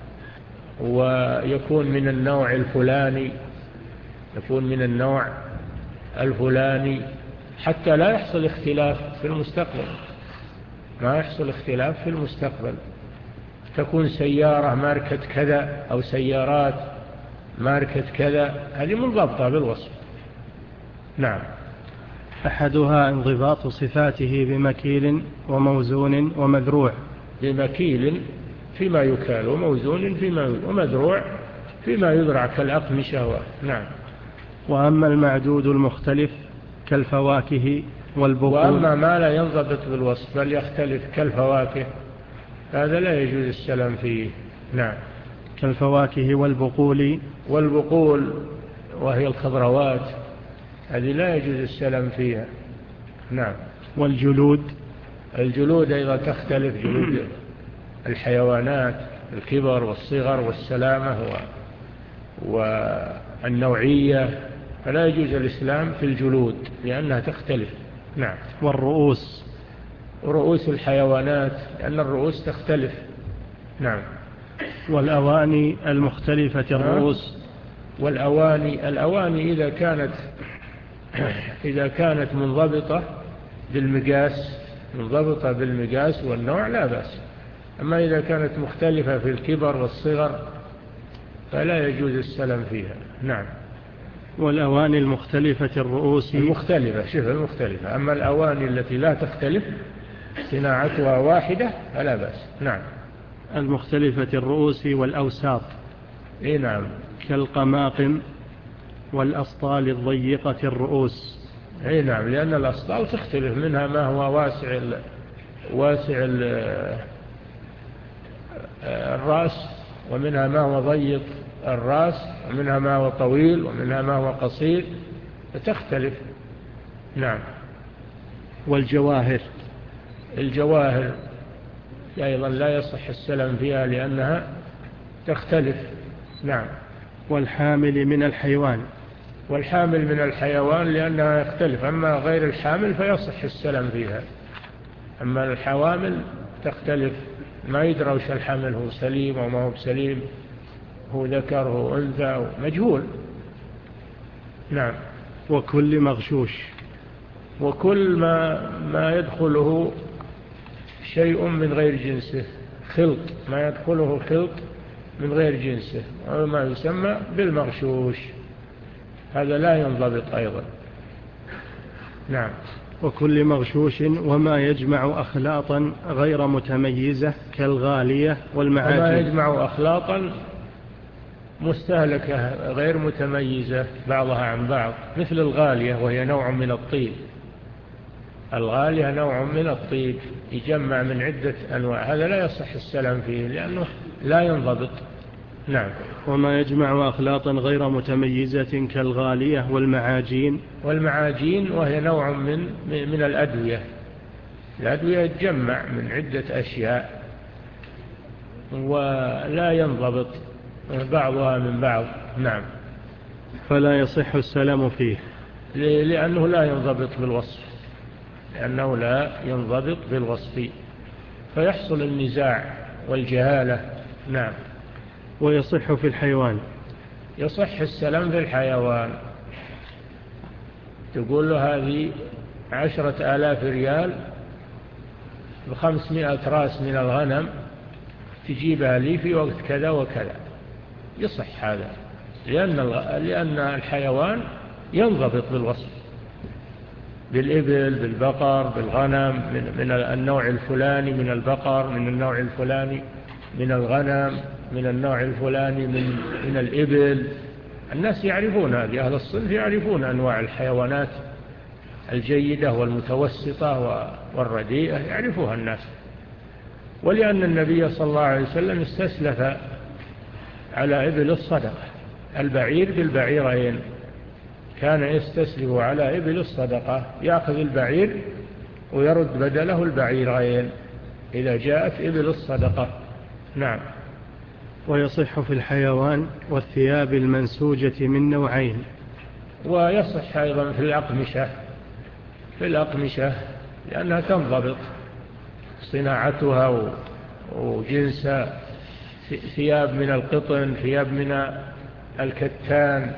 ويكون من النوع الفلاني، يكون من النوع الفلاني حتى لا يحصل اختلاف في المستقبل، ما يحصل اختلاف في المستقبل. تكون سيارة ماركة كذا أو سيارات ماركة كذا، هذه منضبطة بالوصف. نعم. أحدها انضباط صفاته بمكيل وموزون ومذروع. بمكيل فيما يكال، وموزون فيما ومذروع فيما يذرع كالأقمشة. نعم. وأما المعدود المختلف كالفواكه والبقول. وأما ما لا ينضبط بالوصف بل يختلف كالفواكه هذا لا يجوز السلام فيه. نعم. كالفواكه والبقول. والبقول وهي الخضروات هذه لا يجوز السلام فيها. نعم. والجلود. الجلود أيضا تختلف، جلود الحيوانات الكبر والصغر والسلامة والنوعية، فلا يجوز الإسلام في الجلود لأنها تختلف. نعم. والرؤوس، رؤوس الحيوانات لأن الرؤوس تختلف. نعم. والأواني المختلفة الرؤوس. والأواني الأواني إذا كانت إذا كانت منضبطة بالمقاس منضبطة بالمقاس والنوع لا بأس. أما إذا كانت مختلفة في الكبر والصغر فلا يجوز السلام فيها. نعم. والأواني المختلفة الرؤوس. المختلفة شبه المختلفة. أما الأواني التي لا تختلف صناعتها واحدة فلا بأس. نعم. المختلفة الرؤوس والأوساط. إيه نعم. كالقماقم والأسطال الضيقة الرؤوس. إيه نعم، لأن الأسطال تختلف، منها ما هو واسع ال... واسع ال... الرأس، ومنها ما هو ضيق الرأس، ومنها ما هو طويل، ومنها ما هو قصير، فتختلف. نعم. والجواهر. الجواهر أيضا لا يصح السلام فيها لأنها تختلف. نعم. والحامل من الحيوان. والحامل من الحيوان لأنها يختلف. أما غير الحامل فيصح السلام فيها. أما الحوامل تختلف، ما يدرى وش الحمل، هو سليم أو ما هو بسليم، هو ذكر هو أنثى مجهول. نعم. وكل مغشوش. وكل ما, ما يدخله شيء من غير جنسه، خلط، ما يدخله خلط من غير جنسه، وما يسمى بالمغشوش، هذا لا ينضبط أيضا. نعم. وكل مغشوش وما يجمع أخلاطا غير متميزة كالغالية والمعاجين. وما يجمع أخلاطا مستهلكة غير متميزة بعضها عن بعض، مثل الغالية وهي نوع من الطيب. الغالية نوع من الطيب يجمع من عدة أنواع، هذا لا يصح السلام فيه لأنه لا ينضبط. نعم. وما يجمع أخلاطا غير متميزة كالغالية والمعاجين. والمعاجين وهي نوع من من الأدوية. الأدوية تجمع من عدة أشياء ولا ينضبط بعضها من بعض. نعم. فلا يصح السلام فيه لأنه لا ينضبط بالوصف لأنه لا ينضبط بالوصف فيحصل النزاع والجهالة. نعم. ويصح في الحيوان. يصح السلام في الحيوان، تقول له هذه عشرة آلاف ريال بخمسمائة راس من الغنم تجيبها لي في وقت كذا وكذا، يصح هذا لأن لأن الحيوان ينضبط بالوصف، بالإبل بالبقر بالغنم، من, من النوع الفلاني من البقر، من النوع الفلاني من الغنم، من النوع الفلاني من, من الإبل. الناس يعرفون هذه، أهل الصنف يعرفون أنواع الحيوانات الجيدة والمتوسطة والرديئة، يعرفوها الناس. ولأن النبي صلى الله عليه وسلم استسلف على إبل الصدقة، البعير بالبعيرين، كان يستسلف على إبل الصدقة، يأخذ البعير ويرد بدله البعيرين إذا جاءت إبل الصدقة. نعم. ويصح في الحيوان والثياب المنسوجة من نوعين. ويصح أيضا في الأقمشة في الأقمشة لأنها تنضبط صناعتها وجنسها، ثياب من القطن، ثياب من الكتان،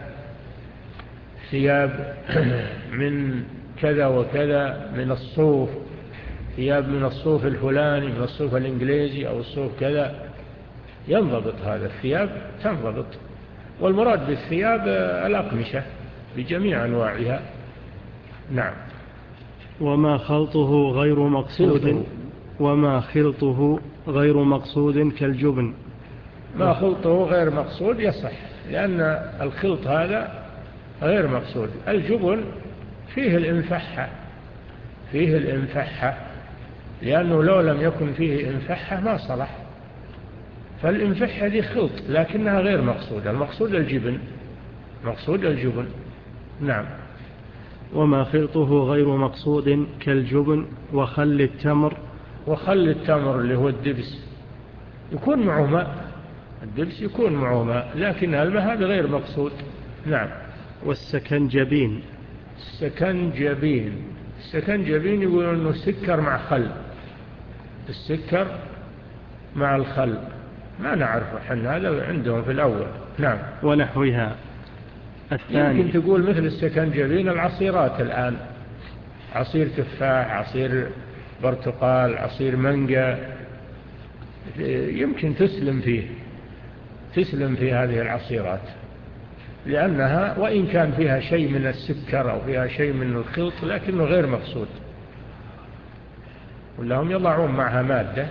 ثياب من كذا وكذا من الصوف، ثياب من الصوف الفلاني، من الصوف الإنجليزي أو الصوف كذا، ينضبط هذا، الثياب تنضبط. والمراد بالثياب الأقمشة بجميع أنواعها. نعم. وما خلطه غير مقصود وما خلطه غير مقصود كالجبن. ما خلطه غير مقصود يصح لأن الخلط هذا غير مقصود. الجبن فيه الانفحة فيه الانفحة لأنه لو لم يكن فيه انفحة ما صلح، فالانفحة دي خلط لكنها غير مقصود، المقصود الجبن مقصود الجبن. نعم. وما خلطه غير مقصود كالجبن وخل التمر. وخل التمر اللي هو الدبس يكون معه ماء الدبس يكون معه ماء، لكن الماء هذا غير مقصود. نعم. والسكنجبين. السكنجبين السكنجبين يقولون أنه سكر مع خل، السكر مع الخل، ما نعرف حنا، هذا عندهم في الأول. نعم. ونحوها. الثاني يمكن تقول مثل السكنجبين العصيرات الآن، عصير تفاح، عصير برتقال، عصير مانجا، يمكن تسلم فيه تسلم في هذه العصيرات، لأنها وإن كان فيها شيء من السكر أو فيها شيء من الخلط لكنه غير مقصود، ولهم يضعون معها مادة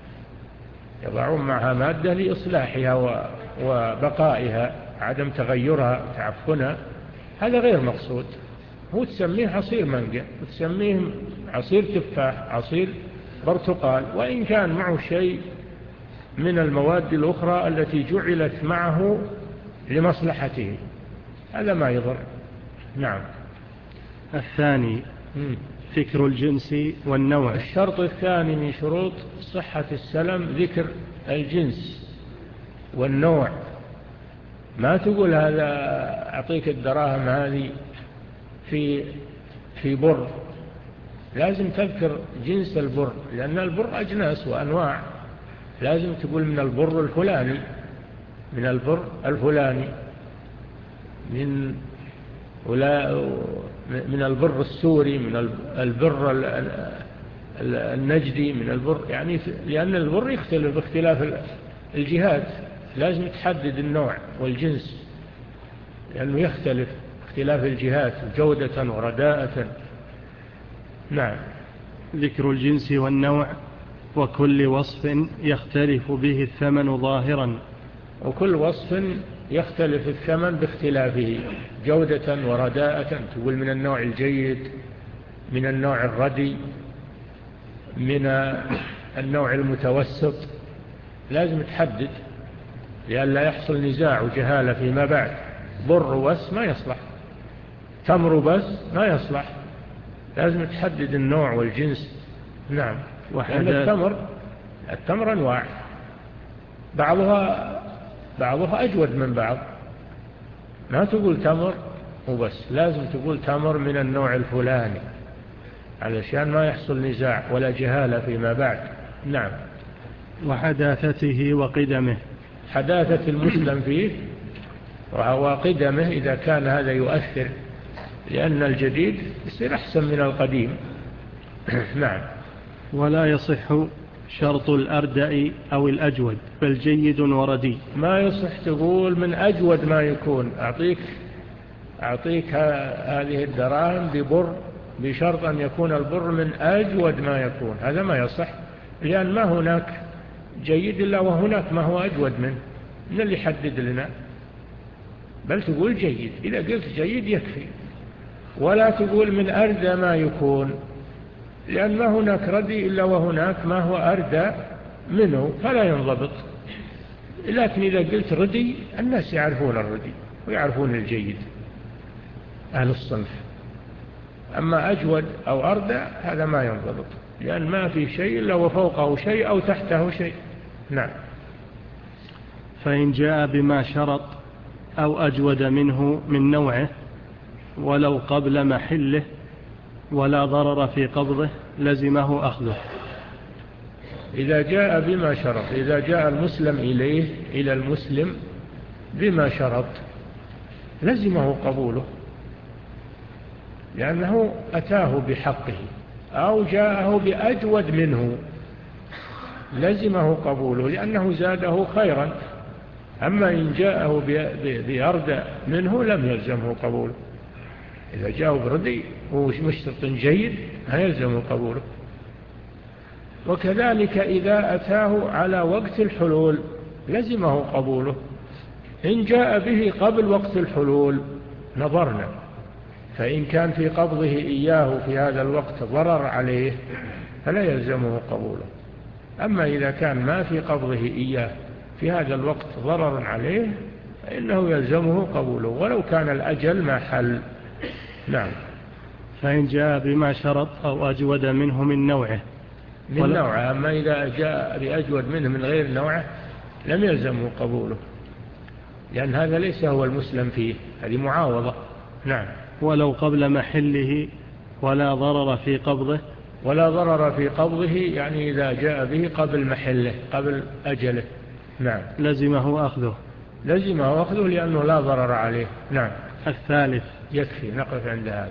يضعون معها مادة لإصلاحها وبقائها، عدم تغيرها تعفنها، هذا غير مقصود. هو تسميه عصير مانجا وتسميه عصير تفاح، عصير برتقال، وإن كان معه شيء من المواد الأخرى التي جعلت معه لمصلحته، هذا ما يضر. نعم. الثاني ذكر الجنس والنوع. الشرط الثاني من شروط صحة السلم ذكر الجنس والنوع. ما تقول هذا أعطيك الدراهم هذه في في بر، لازم تذكر جنس البر، لأن البر أجناس وأنواع، لازم تقول من البر الفلاني، من البر الفلاني، من ولا من البر السوري، من البر النجدي، من البر، يعني لأن البر يختلف باختلاف الجهات، لازم تحدد النوع والجنس لأنه يختلف اختلاف الجهات جودة ورداءة. نعم. ذكر الجنس والنوع وكل وصف يختلف به الثمن ظاهرا. وكل وصف يختلف الثمن باختلافه جودة ورداءة، تقول من النوع الجيد، من النوع الردي، من النوع المتوسط، لازم تحدد لئلا يحصل نزاع وجهالة فيما بعد. بر بس ما يصلح، تمر بس ما يصلح، لازم تحدد النوع والجنس. نعم. لأن التمر التمر أنواع، بعضها بعضها أجود من بعض، ما تقول تمر وبس، لازم تقول تمر من النوع الفلاني علشان ما يحصل نزاع ولا جهالة فيما بعد. نعم. وحداثته وقدمه. حداثة المسلم فيه وقدمه إذا كان هذا يؤثر، لأن الجديد يصير أحسن من القديم. نعم. ولا يصح شرط الأردأ أو الأجود، بل جيد وردي. ما يصح تقول من أجود ما يكون، أعطيك أعطيك هذه الدراهم ببر بشرط أن يكون البر من أجود ما يكون، هذا ما يصح، لأن ما هناك جيد إلا وهناك ما هو أجود منه، من اللي يحدد لنا، بل تقول جيد، إذا قلت جيد يكفي. ولا تقول من أردى ما يكون، لأن ما هناك ردي إلا وهناك ما هو أردى منه، فلا ينضبط. لكن إذا قلت ردي الناس يعرفون الردي ويعرفون الجيد أهل الصنف. أما أجود أو أردى هذا ما ينضبط، لأن ما في شيء إلا وفوقه شيء أو تحته شيء. نعم. فإن جاء بما شرط أو أجود منه من نوعه ولو قبل محله ولا ضرر في قبضه لزمه أخذه. إذا جاء بما شرط، إذا جاء المسلم إليه إلى المسلم بما شرط لزمه قبوله، لأنه أتاه بحقه، أو جاءه بأجود منه لزمه قبوله لأنه زاده خيرا. أما إن جاءه بأردى منه لم يلزمه قبوله. إذا جاءه بردي ومشترط جيد هيلزمه قبوله. وكذلك إذا أتاه على وقت الحلول لزمه قبوله. إن جاء به قبل وقت الحلول نظرنا، فإن كان في قبضه إياه في هذا الوقت ضرر عليه فلا يلزمه قبوله. أما إذا كان ما في قبضه إياه في هذا الوقت ضرر عليه فإنه يلزمه قبوله ولو كان الأجل ما حل. نعم. فإن جاء بما شرط أو أجود منه من نوعه من نوعه. أما إذا جاء بأجود منه من غير نوعه لم يلزمه قبوله، لأن هذا ليس هو المسلم فيه، هذه معاوضة. نعم. ولو قبل محله ولا ضرر في قبضه. ولا ضرر في قبضه يعني إذا جاء به قبل محله قبل أجله. نعم. لزمه أخذه. لزمه أخذه لأنه لا ضرر عليه. نعم. الثالث. يكفي نقف عند هذا.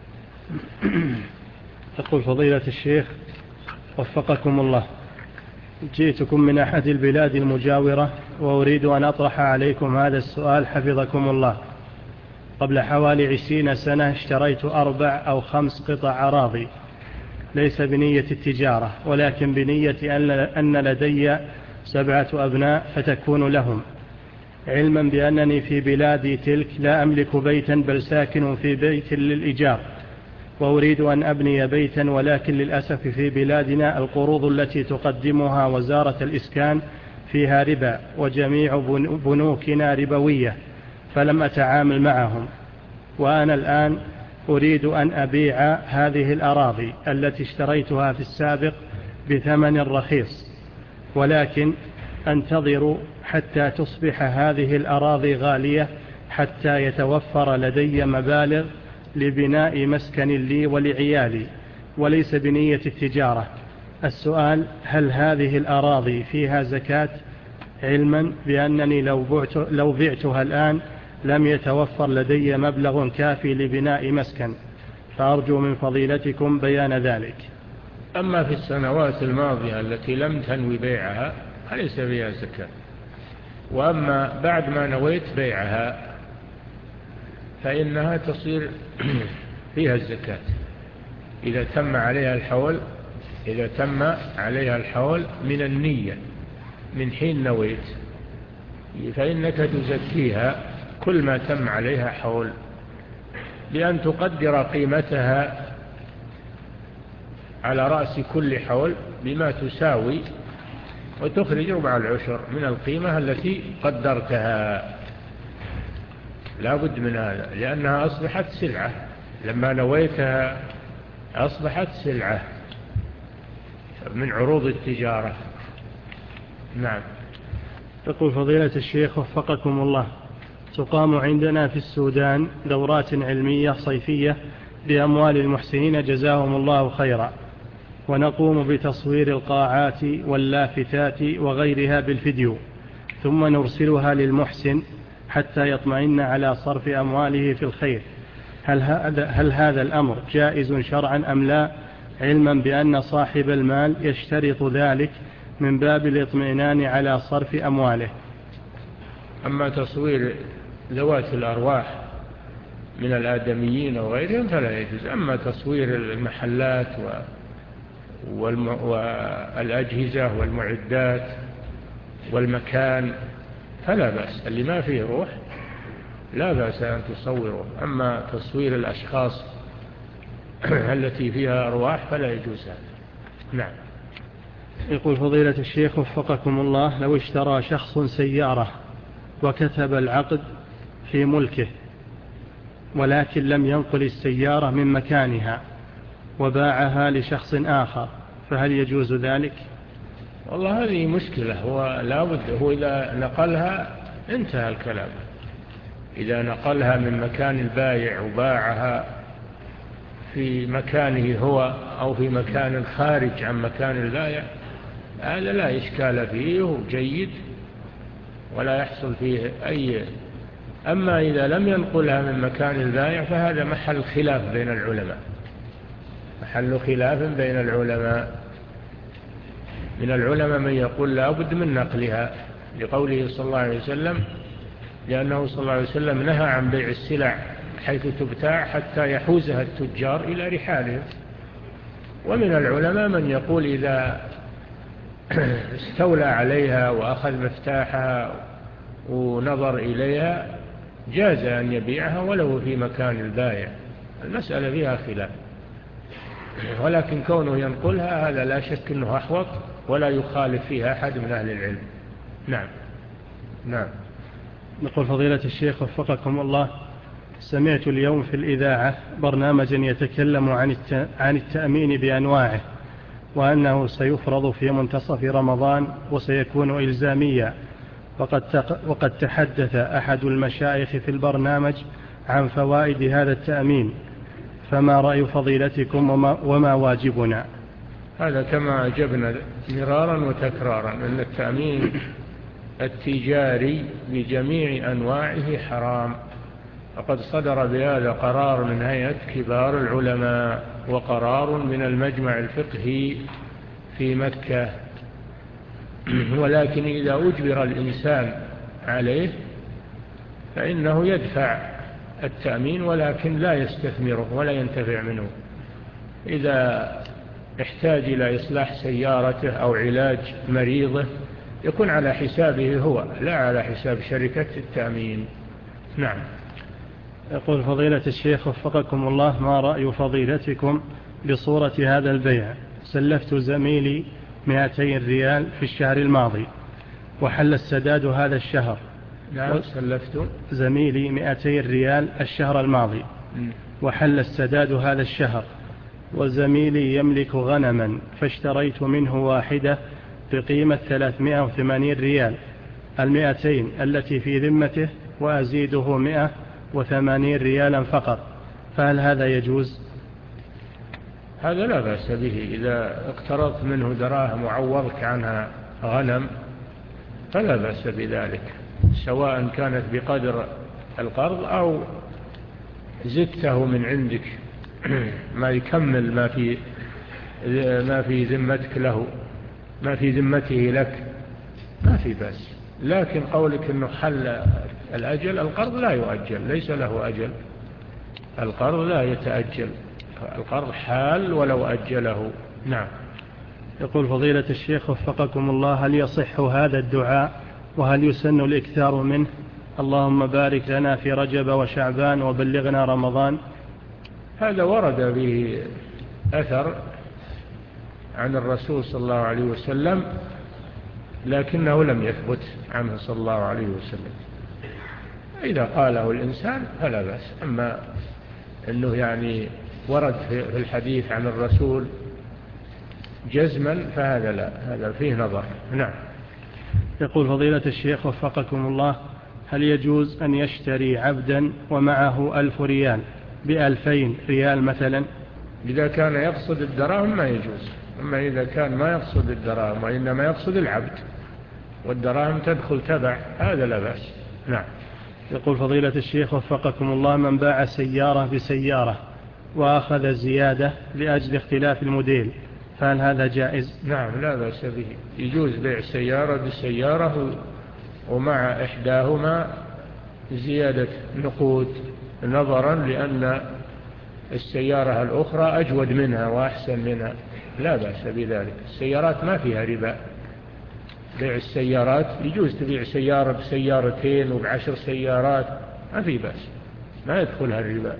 تقول فضيلة الشيخ وفقكم الله، جئتكم من أحد البلاد المجاورة وأريد أن أطرح عليكم هذا السؤال حفظكم الله. قبل حوالي عشرين سنة اشتريت أربع أو خمس قطع أراضي، ليس بنية التجارة ولكن بنية أن لدي سبعة أبناء فتكون لهم، علما بأنني في بلادي تلك لا أملك بيتا بل ساكن في بيت للإيجار، وأريد أن أبني بيتا، ولكن للأسف في بلادنا القروض التي تقدمها وزارة الإسكان فيها ربا، وجميع بنوكنا ربوية، فلم أتعامل معهم. وأنا الآن أريد أن أبيع هذه الأراضي التي اشتريتها في السابق بثمن رخيص، ولكن أنتظر حتى تصبح هذه الأراضي غالية حتى يتوفر لدي مبالغ لبناء مسكن لي ولعيالي، وليس بنية التجارة. السؤال: هل هذه الأراضي فيها زكاة، علما بأنني لو, بعت لو بعتها الآن لم يتوفر لدي مبلغ كافي لبناء مسكن، فأرجو من فضيلتكم بيان ذلك. أما في السنوات الماضية التي لم تنوي بيعها فليس فيها زكاة، وأما بعد ما نويت بيعها فإنها تصير فيها الزكاة إذا تم عليها الحول إذا تم عليها الحول من النية من حين نويت، فإنك تزكيها كل ما تم عليها حول بأن تقدر قيمتها على رأس كل حول بما تساوي، وتخرج ربع العشر من القيمة التي قدرتها. لا بد من هذا، لأنها أصبحت سلعة، لما نويتها أصبحت سلعة من عروض التجارة. نعم. تقول فضيلة الشيخ وفقكم الله، تقام عندنا في السودان دورات علمية صيفية بأموال المحسنين جزاهم الله خيرا، ونقوم بتصوير القاعات واللافتات وغيرها بالفيديو، ثم نرسلها للمحسن حتى يطمئن على صرف أمواله في الخير. هل هذا, هل هذا الأمر جائز شرعا أم لا، علما بأن صاحب المال يشترط ذلك من باب الاطمئنان على صرف أمواله؟ أما تصوير ذوات الأرواح من الآدميين وغيرهم فلا يجوز. أما تصوير المحلات والم... والأجهزة والمعدات والمكان فلا بأس، اللي ما فيه روح لا بأس أن تصوره. أما تصوير الأشخاص التي فيها أرواح فلا يجوز هذا. نعم. يقول فضيلة الشيخ وفقكم الله، لو اشترى شخص سيارة وكتب العقد في ملكه ولكن لم ينقل السيارة من مكانها وباعها لشخص آخر، فهل يجوز ذلك؟ والله هذه مشكلة، هو لا بد، هو إذا نقلها انتهى الكلام. إذا نقلها من مكان البائع وباعها في مكانه هو أو في مكان خارج عن مكان البائع هذا لا إشكال فيه وجيد ولا يحصل فيه أي. أما إذا لم ينقلها من مكان البائع فهذا محل خلاف بين العلماء، محل خلاف بين العلماء. من العلماء من يقول لا بد من نقلها لقوله صلى الله عليه وسلم، لأنه صلى الله عليه وسلم نهى عن بيع السلع حيث تبتاع حتى يحوزها التجار إلى رحالهم. ومن العلماء من يقول إذا استولى عليها وأخذ مفتاحها ونظر إليها جاز أن يبيعها ولو في مكان البائع. المسألة فيها خلاف، ولكن كونه ينقلها هذا لا شك أنه أحوط ولا يخالف فيها أحد من أهل العلم. نعم. نعم. نقول فضيلة الشيخ وفقكم الله، سمعت اليوم في الإذاعة برنامجا يتكلم عن عن التأمين بأنواعه، وأنه سيفرض في منتصف رمضان وسيكون إلزاميا وقد, وقد تحدث أحد المشايخ في البرنامج عن فوائد هذا التأمين، فما رأي فضيلتكم وما, وما واجبنا؟ هذا كما أجبنا مرارا وتكرارا أن التأمين التجاري بجميع أنواعه حرام، وقد صدر بهذا قرار من هيئة كبار العلماء وقرار من المجمع الفقهي في مكة. ولكن إذا أجبر الإنسان عليه فإنه يدفع التأمين ولكن لا يستثمره ولا ينتفع منه. إذا احتاج إلى إصلاح سيارته أو علاج مريضه يكون على حسابه هو لا على حساب شركة التأمين. نعم. يقول فضيلة الشيخ وفقكم الله، ما رأي فضيلتكم بصورة هذا البيع؟ سلفت زميلي مئتين ريال في الشهر الماضي وحل السداد هذا الشهر. نعم. سلفت زميلي مئتين ريال الشهر الماضي وحل السداد هذا الشهر، وزميلي يملك غنما فاشتريت منه واحدة بقيمة ثلاثمائة وثمانين ريال، المئتين التي في ذمته وأزيده مئة وثمانين ريالا فقط، فهل هذا يجوز؟ هذا لا بأس به. إذا اقترضت منه دراهم وعوضك عنها غنم فلا بأس بذلك، سواء كانت بقدر القرض أو زدته من عندك ما يكمل ما في ما في ذمتك له ما في ذمته لك ما في بأس. لكن قولك أنه حل الأجل، القرض لا يؤجل، ليس له أجل، القرض لا يتأجل، القرض حال ولو أجله. نعم. يقول فضيلة الشيخ وفقكم الله، هل يصح هذا الدعاء وهل يسن الإكثار منه؟ اللهم بارك لنا في رجب وشعبان وبلغنا رمضان. هذا ورد به أثر عن الرسول صلى الله عليه وسلم لكنه لم يثبت عنه صلى الله عليه وسلم. إذا قاله الإنسان فلا بأس، أما أنه يعني ورد في الحديث عن الرسول جزما فهذا لا، هذا فيه نظر. نعم. يقول فضيلة الشيخ وفقكم الله، هل يجوز أن يشتري عبدا ومعه ألف ريال بألفين ريال مثلا؟ إذا كان يقصد الدراهم ما يجوز، أما إذا كان ما يقصد الدراهم وإنما يقصد العبد والدراهم تدخل تبع هذا لا بأس. نعم. يقول فضيلة الشيخ وفقكم الله، من باع سيارة بسيارة وأخذ زيادة لأجل اختلاف الموديل فهل هذا جائز؟ نعم لا بأس به، يجوز بيع سيارة بسيارة ومع إحداهما زيادة نقود نظرا لأن السيارة الأخرى أجود منها وأحسن منها، لا بأس بذلك. السيارات ما فيها ربا، بيع السيارات يجوز تبيع سيارة بسيارتين وبعشر سيارات ما في بأس، ما يدخلها الربا.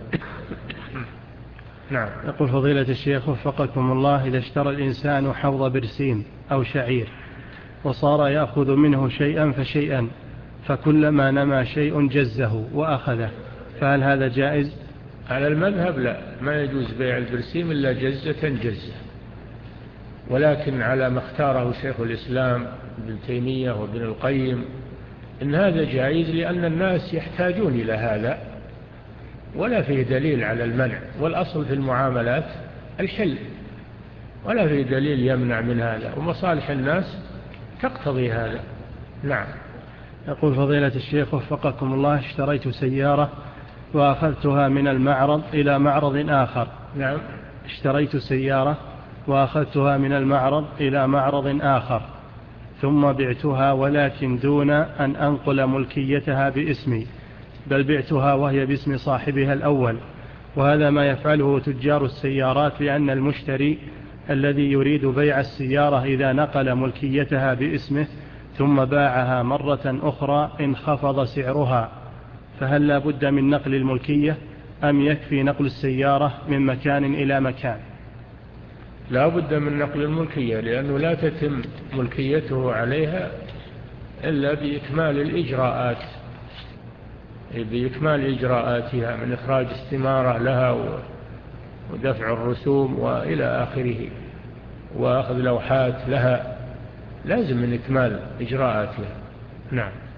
نعم. يقول فضيلة الشيخ وفقكم الله، إذا اشترى الإنسان حوض برسيم أو شعير وصار يأخذ منه شيئا فشيئا فكلما نمى شيء جزه وأخذه فهل هذا جائز؟ على المذهب لا، ما يجوز بيع البرسيم إلا جزة جزة، ولكن على ما اختاره شيخ الإسلام ابن تيمية وابن القيم إن هذا جائز لأن الناس يحتاجون إلى هذا ولا فيه دليل على المنع، والأصل في المعاملات الحل ولا فيه دليل يمنع من هذا، ومصالح الناس تقتضي هذا. نعم. يقول فضيلة الشيخ وفقكم الله، اشتريت سيارة وأخذتها من المعرض إلى معرض آخر. نعم. اشتريت سيارة وأخذتها من المعرض إلى معرض آخر ثم بعتها ولكن دون أن أنقل ملكيتها باسمي، بل بعتها وهي باسم صاحبها الأول، وهذا ما يفعله تجار السيارات، لأن المشتري الذي يريد بيع السيارة إذا نقل ملكيتها باسمه ثم باعها مرة أخرى انخفض سعرها، فهل لا بد من نقل الملكية أم يكفي نقل السيارة من مكان إلى مكان؟ لا بد من نقل الملكية، لأنه لا تتم ملكيته عليها إلا بإكمال الإجراءات بإكمال إجراءاتها من إخراج استمارة لها ودفع الرسوم وإلى آخره وأخذ لوحات لها، لازم من إكمال إجراءاتها. نعم.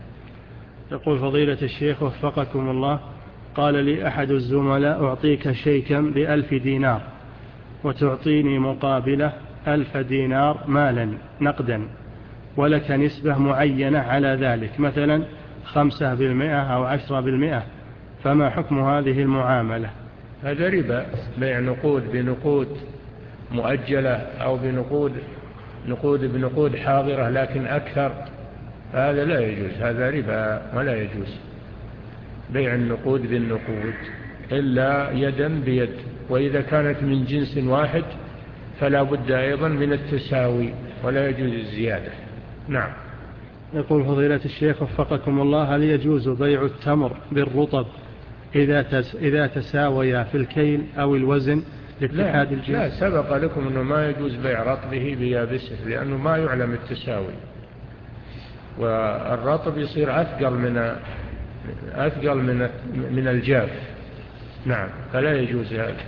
يقول فضيلة الشيخ وفقكم الله، قال لي أحد الزملاء أعطيك شيكا بألف دينار وتعطيني مقابله ألف دينار مالا نقدا، ولك نسبة معينة على ذلك، مثلا خمسة بالمئة أو عشرة بالمئة، فما حكم هذه المعاملة؟ هذا ربا، بيع نقود بنقود مؤجلة أو بنقود نقود بنقود حاضرة لكن أكثر، هذا لا يجوز، هذا ربا ولا يجوز بيع النقود بالنقود إلا يدا بيد، وإذا كانت من جنس واحد فلا بد أيضا من التساوي ولا يجوز الزيادة. نعم. يقول فضيلة الشيخ وفقكم الله، هل يجوز بيع التمر بالرطب إذا إذا تساويا في الكيل أو الوزن لاتحاد الجنس؟ لا, لا سبق لكم أنه ما يجوز بيع رطبه بيابسه لأنه ما يعلم التساوي، والرطب يصير أثقل من أثقل من من الجاف. نعم، فلا يجوز هذا.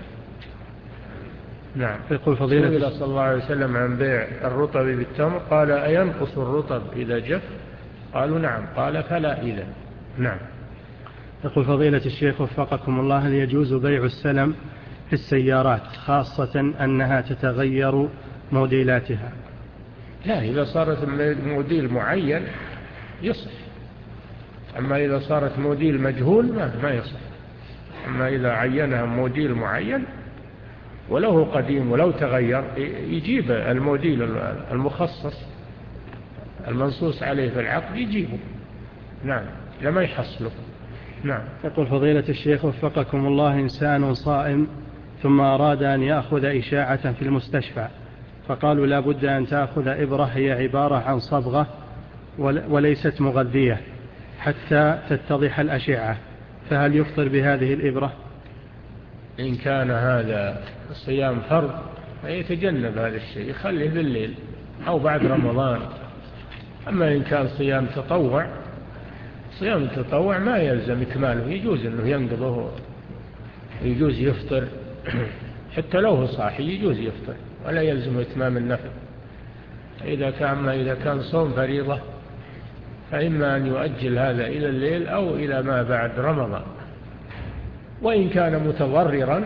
نعم. يقول فضيلة سئل صلى الله عليه وسلم عن بيع الرطب بالتمر قال أينقص الرطب إذا جف؟ قالوا نعم، قال فلا إذا. نعم. يقول فضيلة الشيخ وفقكم الله، هل يجوز بيع السلم في السيارات خاصة أنها تتغير موديلاتها؟ لا، إذا صارت موديل معين يصح، أما إذا صارت موديل مجهول ما, ما يصح. أما إذا عينها موديل معين ولو قديم ولو تغير يجيب الموديل المخصص المنصوص عليه في العقد يجيبه. نعم، لما يحصله. نعم. يقول فضيلة الشيخ وفقكم الله، إنسان صائم ثم أراد أن يأخذ إشاعة في المستشفى، فقالوا لا بد أن تأخذ إبرة هي عبارة عن صبغة وليست مغذية حتى تتضح الأشعة، فهل يفطر بهذه الإبرة؟ إن كان هذا الصيام فرض فيتجنب هذا الشيء، يخليه بالليل أو بعد رمضان. أما إن كان صيام تطوع، صيام التطوع ما يلزم إكماله، يجوز أنه ينقضه، يجوز يفطر حتى لو هو صاحي يجوز يفطر ولا يلزم إتمام النفل. إذا كان ما إذا كان صوم فريضة فإما أن يؤجل هذا إلى الليل أو إلى ما بعد رمضان. وإن كان متضررا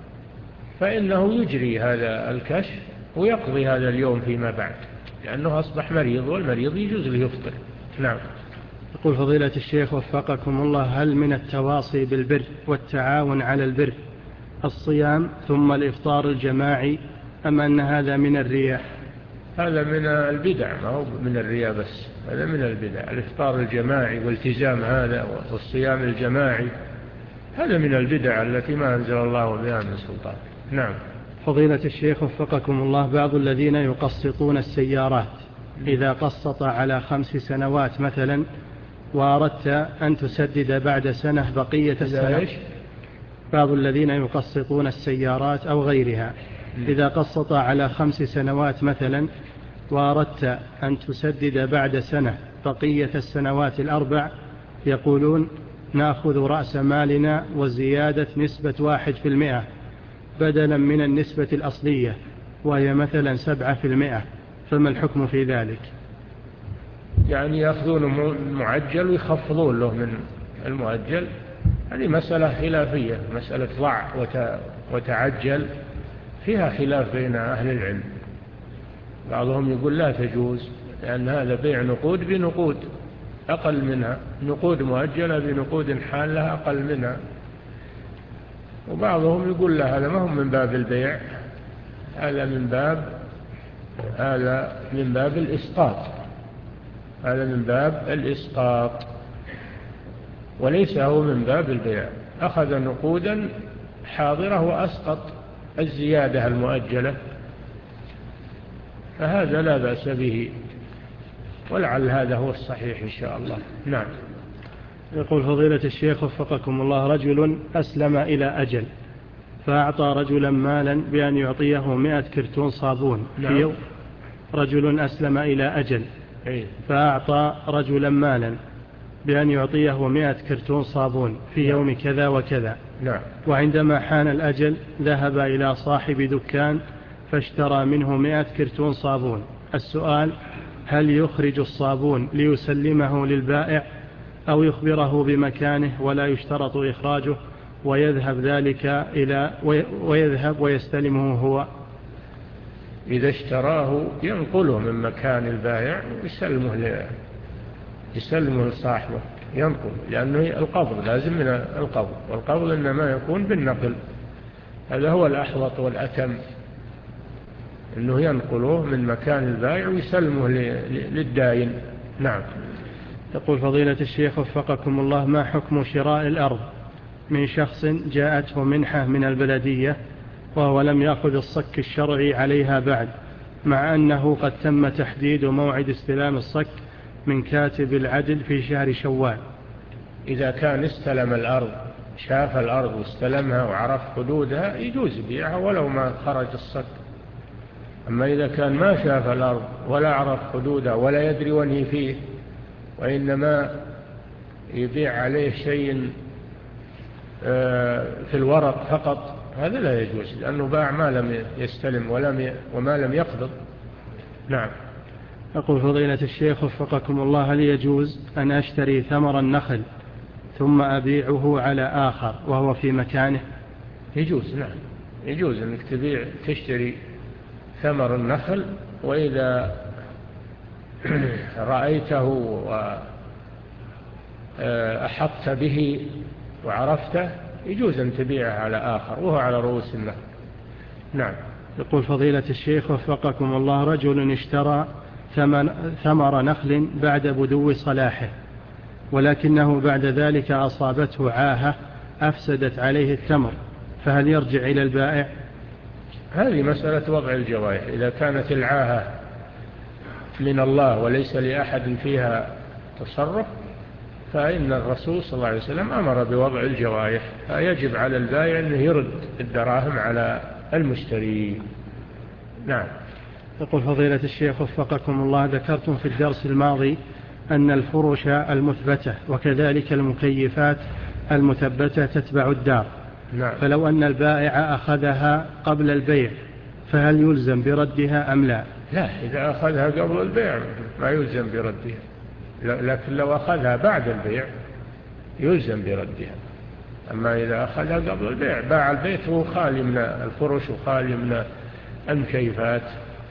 فإنه يجري هذا الكشف ويقضي هذا اليوم فيما بعد، لأنه أصبح مريض، والمريض يجوز له يفطر. نعم. يقول فضيلة الشيخ وفقكم الله، هل من التواصي بالبر والتعاون على البر الصيام ثم الإفطار الجماعي، أم أن هذا من الرياء؟ هذا من البدع، ما هو من الرياء بس، هذا من البدع. الإفطار الجماعي والتزام هذا والصيام الجماعي هذا من البدع التي ما أنزل الله بها من سلطان. نعم. فضيلة الشيخ وفقكم الله، بعض الذين يقسطون السيارات إذا قسط على خمس سنوات مثلا وأردت أن تسدد بعد سنة بقية السنة، بعض الذين يقسطون السيارات أو غيرها إذا قسط على خمس سنوات مثلا وأردت أن تسدد بعد سنة بقية السنوات الأربع، يقولون نأخذ رأس مالنا وزيادة نسبة واحد في المئة بدلا من النسبة الأصلية وهي مثلا سبعة في المئة، فما الحكم في ذلك؟ يعني يأخذون معجل ويخفضون له من المؤجل. هذه مسألة خلافية، مسألة ضع وتعجل فيها خلاف بين أهل العلم. بعضهم يقول لا تجوز لأن هذا بيع نقود بنقود أقل منها، نقود مؤجلة بنقود حالة أقل منها. وبعضهم يقول لا، هذا ما هو من باب البيع، هذا من باب هذا من باب الإسقاط، هذا من باب الإسقاط وليس هو من باب البيع. أخذ نقودا حاضرة وأسقط الزيادة المؤجلة، فهذا لا بأس به، ولعل هذا هو الصحيح إن شاء الله. نعم. يقول فضيلة الشيخ وفقكم الله، رجل أسلم إلى أجل فأعطى رجلا مالا بأن يعطيه مئة كرتون صابون. نعم. في يوم رجل أسلم إلى أجل فأعطى رجلا مالا بأن يعطيه مئة كرتون صابون في يوم كذا وكذا. نعم. وعندما حان الأجل ذهب إلى صاحب دكان فاشترى منه مئة كرتون صابون. السؤال: هل يخرج الصابون ليسلمه للبائع أو يخبره بمكانه ولا يشترط إخراجه ويذهب ذلك إلى ويذهب ويستلمه هو؟ إذا اشتراه ينقله من مكان البائع ويسلمه يسلمه لصاحبه، ينقل، لأنه القبض لازم من القبض، والقبض إنما يكون بالنقل، هذا هو الأحوط والأتم، أنه ينقله من مكان البائع ويسلمه للداين. نعم. يقول فضيلة الشيخ وفقكم الله: ما حكم شراء الأرض من شخص جاءته منحة من البلدية وهو لم يأخذ الصك الشرعي عليها بعد، مع أنه قد تم تحديد موعد استلام الصك من كاتب العدل في شهر شوال؟ إذا كان استلم الأرض، شاف الأرض واستلمها وعرف حدودها، يجوز بيعها ولو ما خرج الصك. أما إذا كان ما شاف الأرض ولا عرف حدودها ولا يدري وين هي فيه، وإنما يبيع عليه شيء في الورق فقط، هذا لا يجوز، لأنه باع ما لم يستلم ولم وما لم يقبض. نعم. أقول فضيلة الشيخ وفقكم الله: هل يجوز أن أشتري ثمر النخل ثم أبيعه على آخر وهو في مكانه؟ يجوز، نعم، يجوز أنك تبيع تشتري ثمر النخل، وإذا رأيته وأحطت به وعرفته يجوز أن تبيعه على آخر وهو على رؤوس النخل. نعم. يقول فضيلة الشيخ وفقكم الله: رجل اشترى ثمر نخل بعد بدو صلاحه، ولكنه بعد ذلك أصابته عاهة أفسدت عليه التمر، فهل يرجع إلى البائع؟ هذه مسألة وضع الجوائح، إذا كانت العاهة من الله وليس لأحد فيها تصرف، فإن الرسول صلى الله عليه وسلم أمر بوضع الجوائح، فيجب على البائع أنه يرد الدراهم على المشتري. نعم. يقول فضيلة الشيخ وفقكم الله: ذكرتم في الدرس الماضي أن الفرش المثبتة وكذلك المكيفات المثبتة تتبع الدار. نعم. فلو أن البائع أخذها قبل البيع فهل يلزم بردها أم لا؟ لا، إذا أخذها قبل البيع ما يلزم بردها، لكن لو أخذها بعد البيع يلزم بردها. أما إذا أخذها قبل البيع، باع البيت وهو خالي من الفرش وخالي من المكيفات،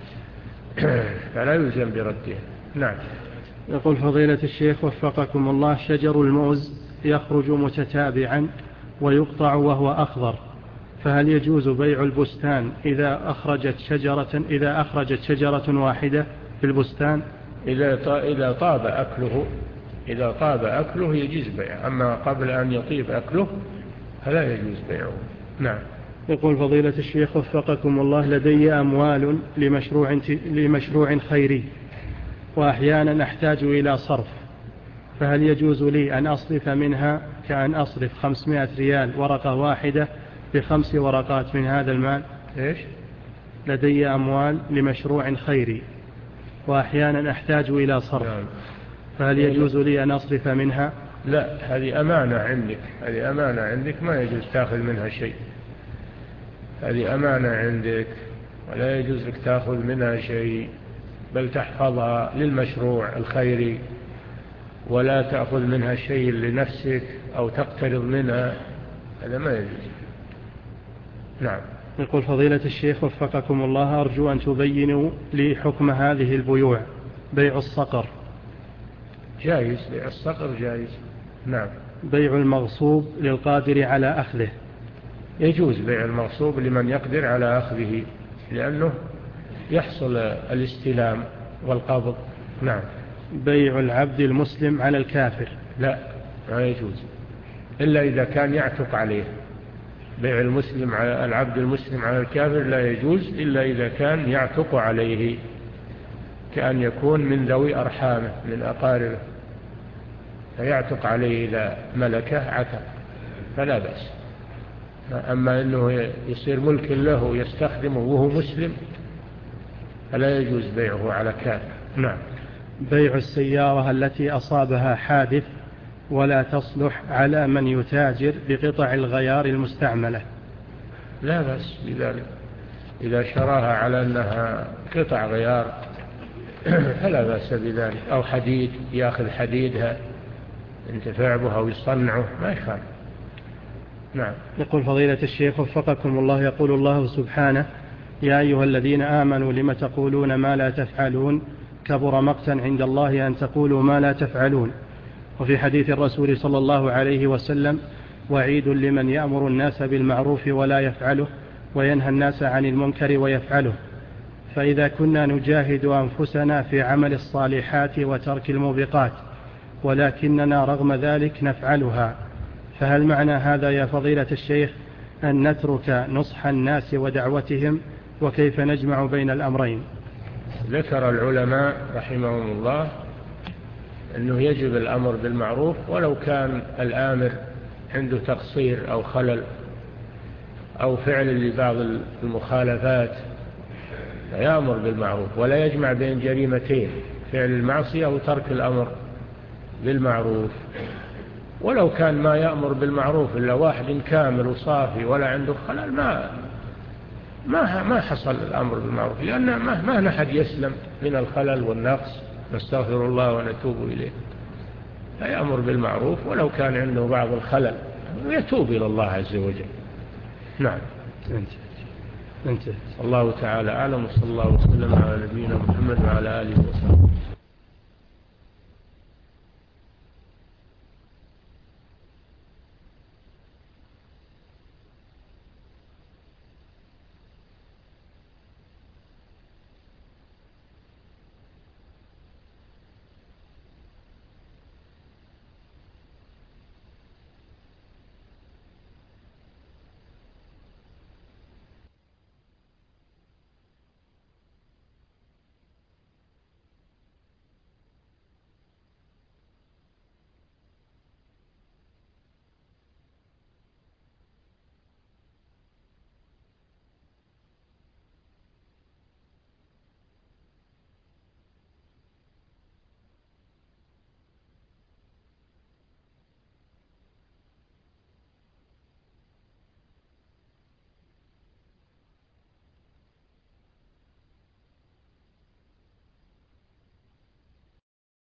فلا يلزم بردها. نعم. يقول فضيلة الشيخ وفقكم الله: شجر الموز يخرج متتابعا ويقطع وهو أخضر، فهل يجوز بيع البستان إذا أخرجت شجرة إذا أخرجت شجرة واحدة في البستان؟ إذا إذا طاب أكله إذا طاب أكله يجوز بيعه، أما قبل أن يطيب أكله فلا يجوز بيعه. نعم. يقول فضيلة الشيخ وفقكم الله: لدي أموال لمشروع لمشروع خيري، وأحيانا أحتاج إلى صرف، فهل يجوز لي أن أصرف منها كأن أصرف خمسمائة ريال ورقة واحدة بخمس ورقات من هذا المال؟ إيش؟ لدي أموال لمشروع خيري وأحيانا أحتاج إلى صرف، نعم. فهل يجوز لي أن أصرف منها؟ لا، هذه أمانة عندك، هذه أمانة عندك ما يجوز تأخذ منها شيء، هذه أمانة عندك ولا يجوز لك تأخذ منها شيء، بل تحفظها للمشروع الخيري، ولا تأخذ منها شيء لنفسك أو تقترض منها، هذا ما يجوز. نعم. يقول فضيلة الشيخ وفقكم الله: أرجو أن تبينوا لي حكم هذه البيوع. بيع الصقر جائز، بيع الصقر جائز. نعم. بيع المغصوب للقادر على أخذه يجوز بيع المغصوب لمن يقدر على أخذه، لأنه يحصل الاستلام والقبض. نعم. بيع العبد المسلم على الكافر لا، ما يجوز إلا إذا كان يعتق عليه. بيع المسلم على العبد المسلم على الكافر لا يجوز إلا إذا كان يعتق عليه، كأن يكون من ذوي أرحامه من أقاربه، فيعتق عليه إذا ملكه عتق فلا بأس. أما أنه يصير ملك له ويستخدمه وهو مسلم فلا يجوز بيعه على كافر. نعم. بيع السيارة التي أصابها حادث ولا تصلح على من يتاجر بقطع الغيار المستعملة؟ لا بأس بذلك، إذا شراها على أنها قطع غيار فلا بأس بذلك، أو حديد يأخذ حديدها ينتفع به أو يصنعه ما يخالف. نعم. يقول فضيلة الشيخ وفقكم الله، يقول الله سبحانه: يا أيها الذين آمنوا لم تقولون ما لا تفعلون كبر مقتا عند الله أن تقولوا ما لا تفعلون. وفي حديث الرسول صلى الله عليه وسلم: وعيد لمن يأمر الناس بالمعروف ولا يفعله وينهى الناس عن المنكر ويفعله. فإذا كنا نجاهد أنفسنا في عمل الصالحات وترك الموبقات ولكننا رغم ذلك نفعلها، فهل معنى هذا يا فضيلة الشيخ أن نترك نصح الناس ودعوتهم؟ وكيف نجمع بين الأمرين؟ ذكر العلماء رحمهم الله أنه يجب الأمر بالمعروف ولو كان الآمر عنده تقصير أو خلل أو فعل لبعض المخالفات، فيأمر بالمعروف ولا يجمع بين جريمتين: فعل المعصية وترك الأمر بالمعروف. ولو كان ما يأمر بالمعروف إلا واحد كامل وصافي ولا عنده خلل ما ما ما حصل الأمر بالمعروف، لأن ما ما نحد يسلم من الخلل والنقص، نستغفر الله ونتوب إليه. فيأمر بالمعروف ولو كان عنده بعض الخلل ويتوب إلى الله عز وجل. نعم. أنت أنت الله تعالى أعلم، وصلى الله وسلم على نبينا محمد وعلى آله وصحبه.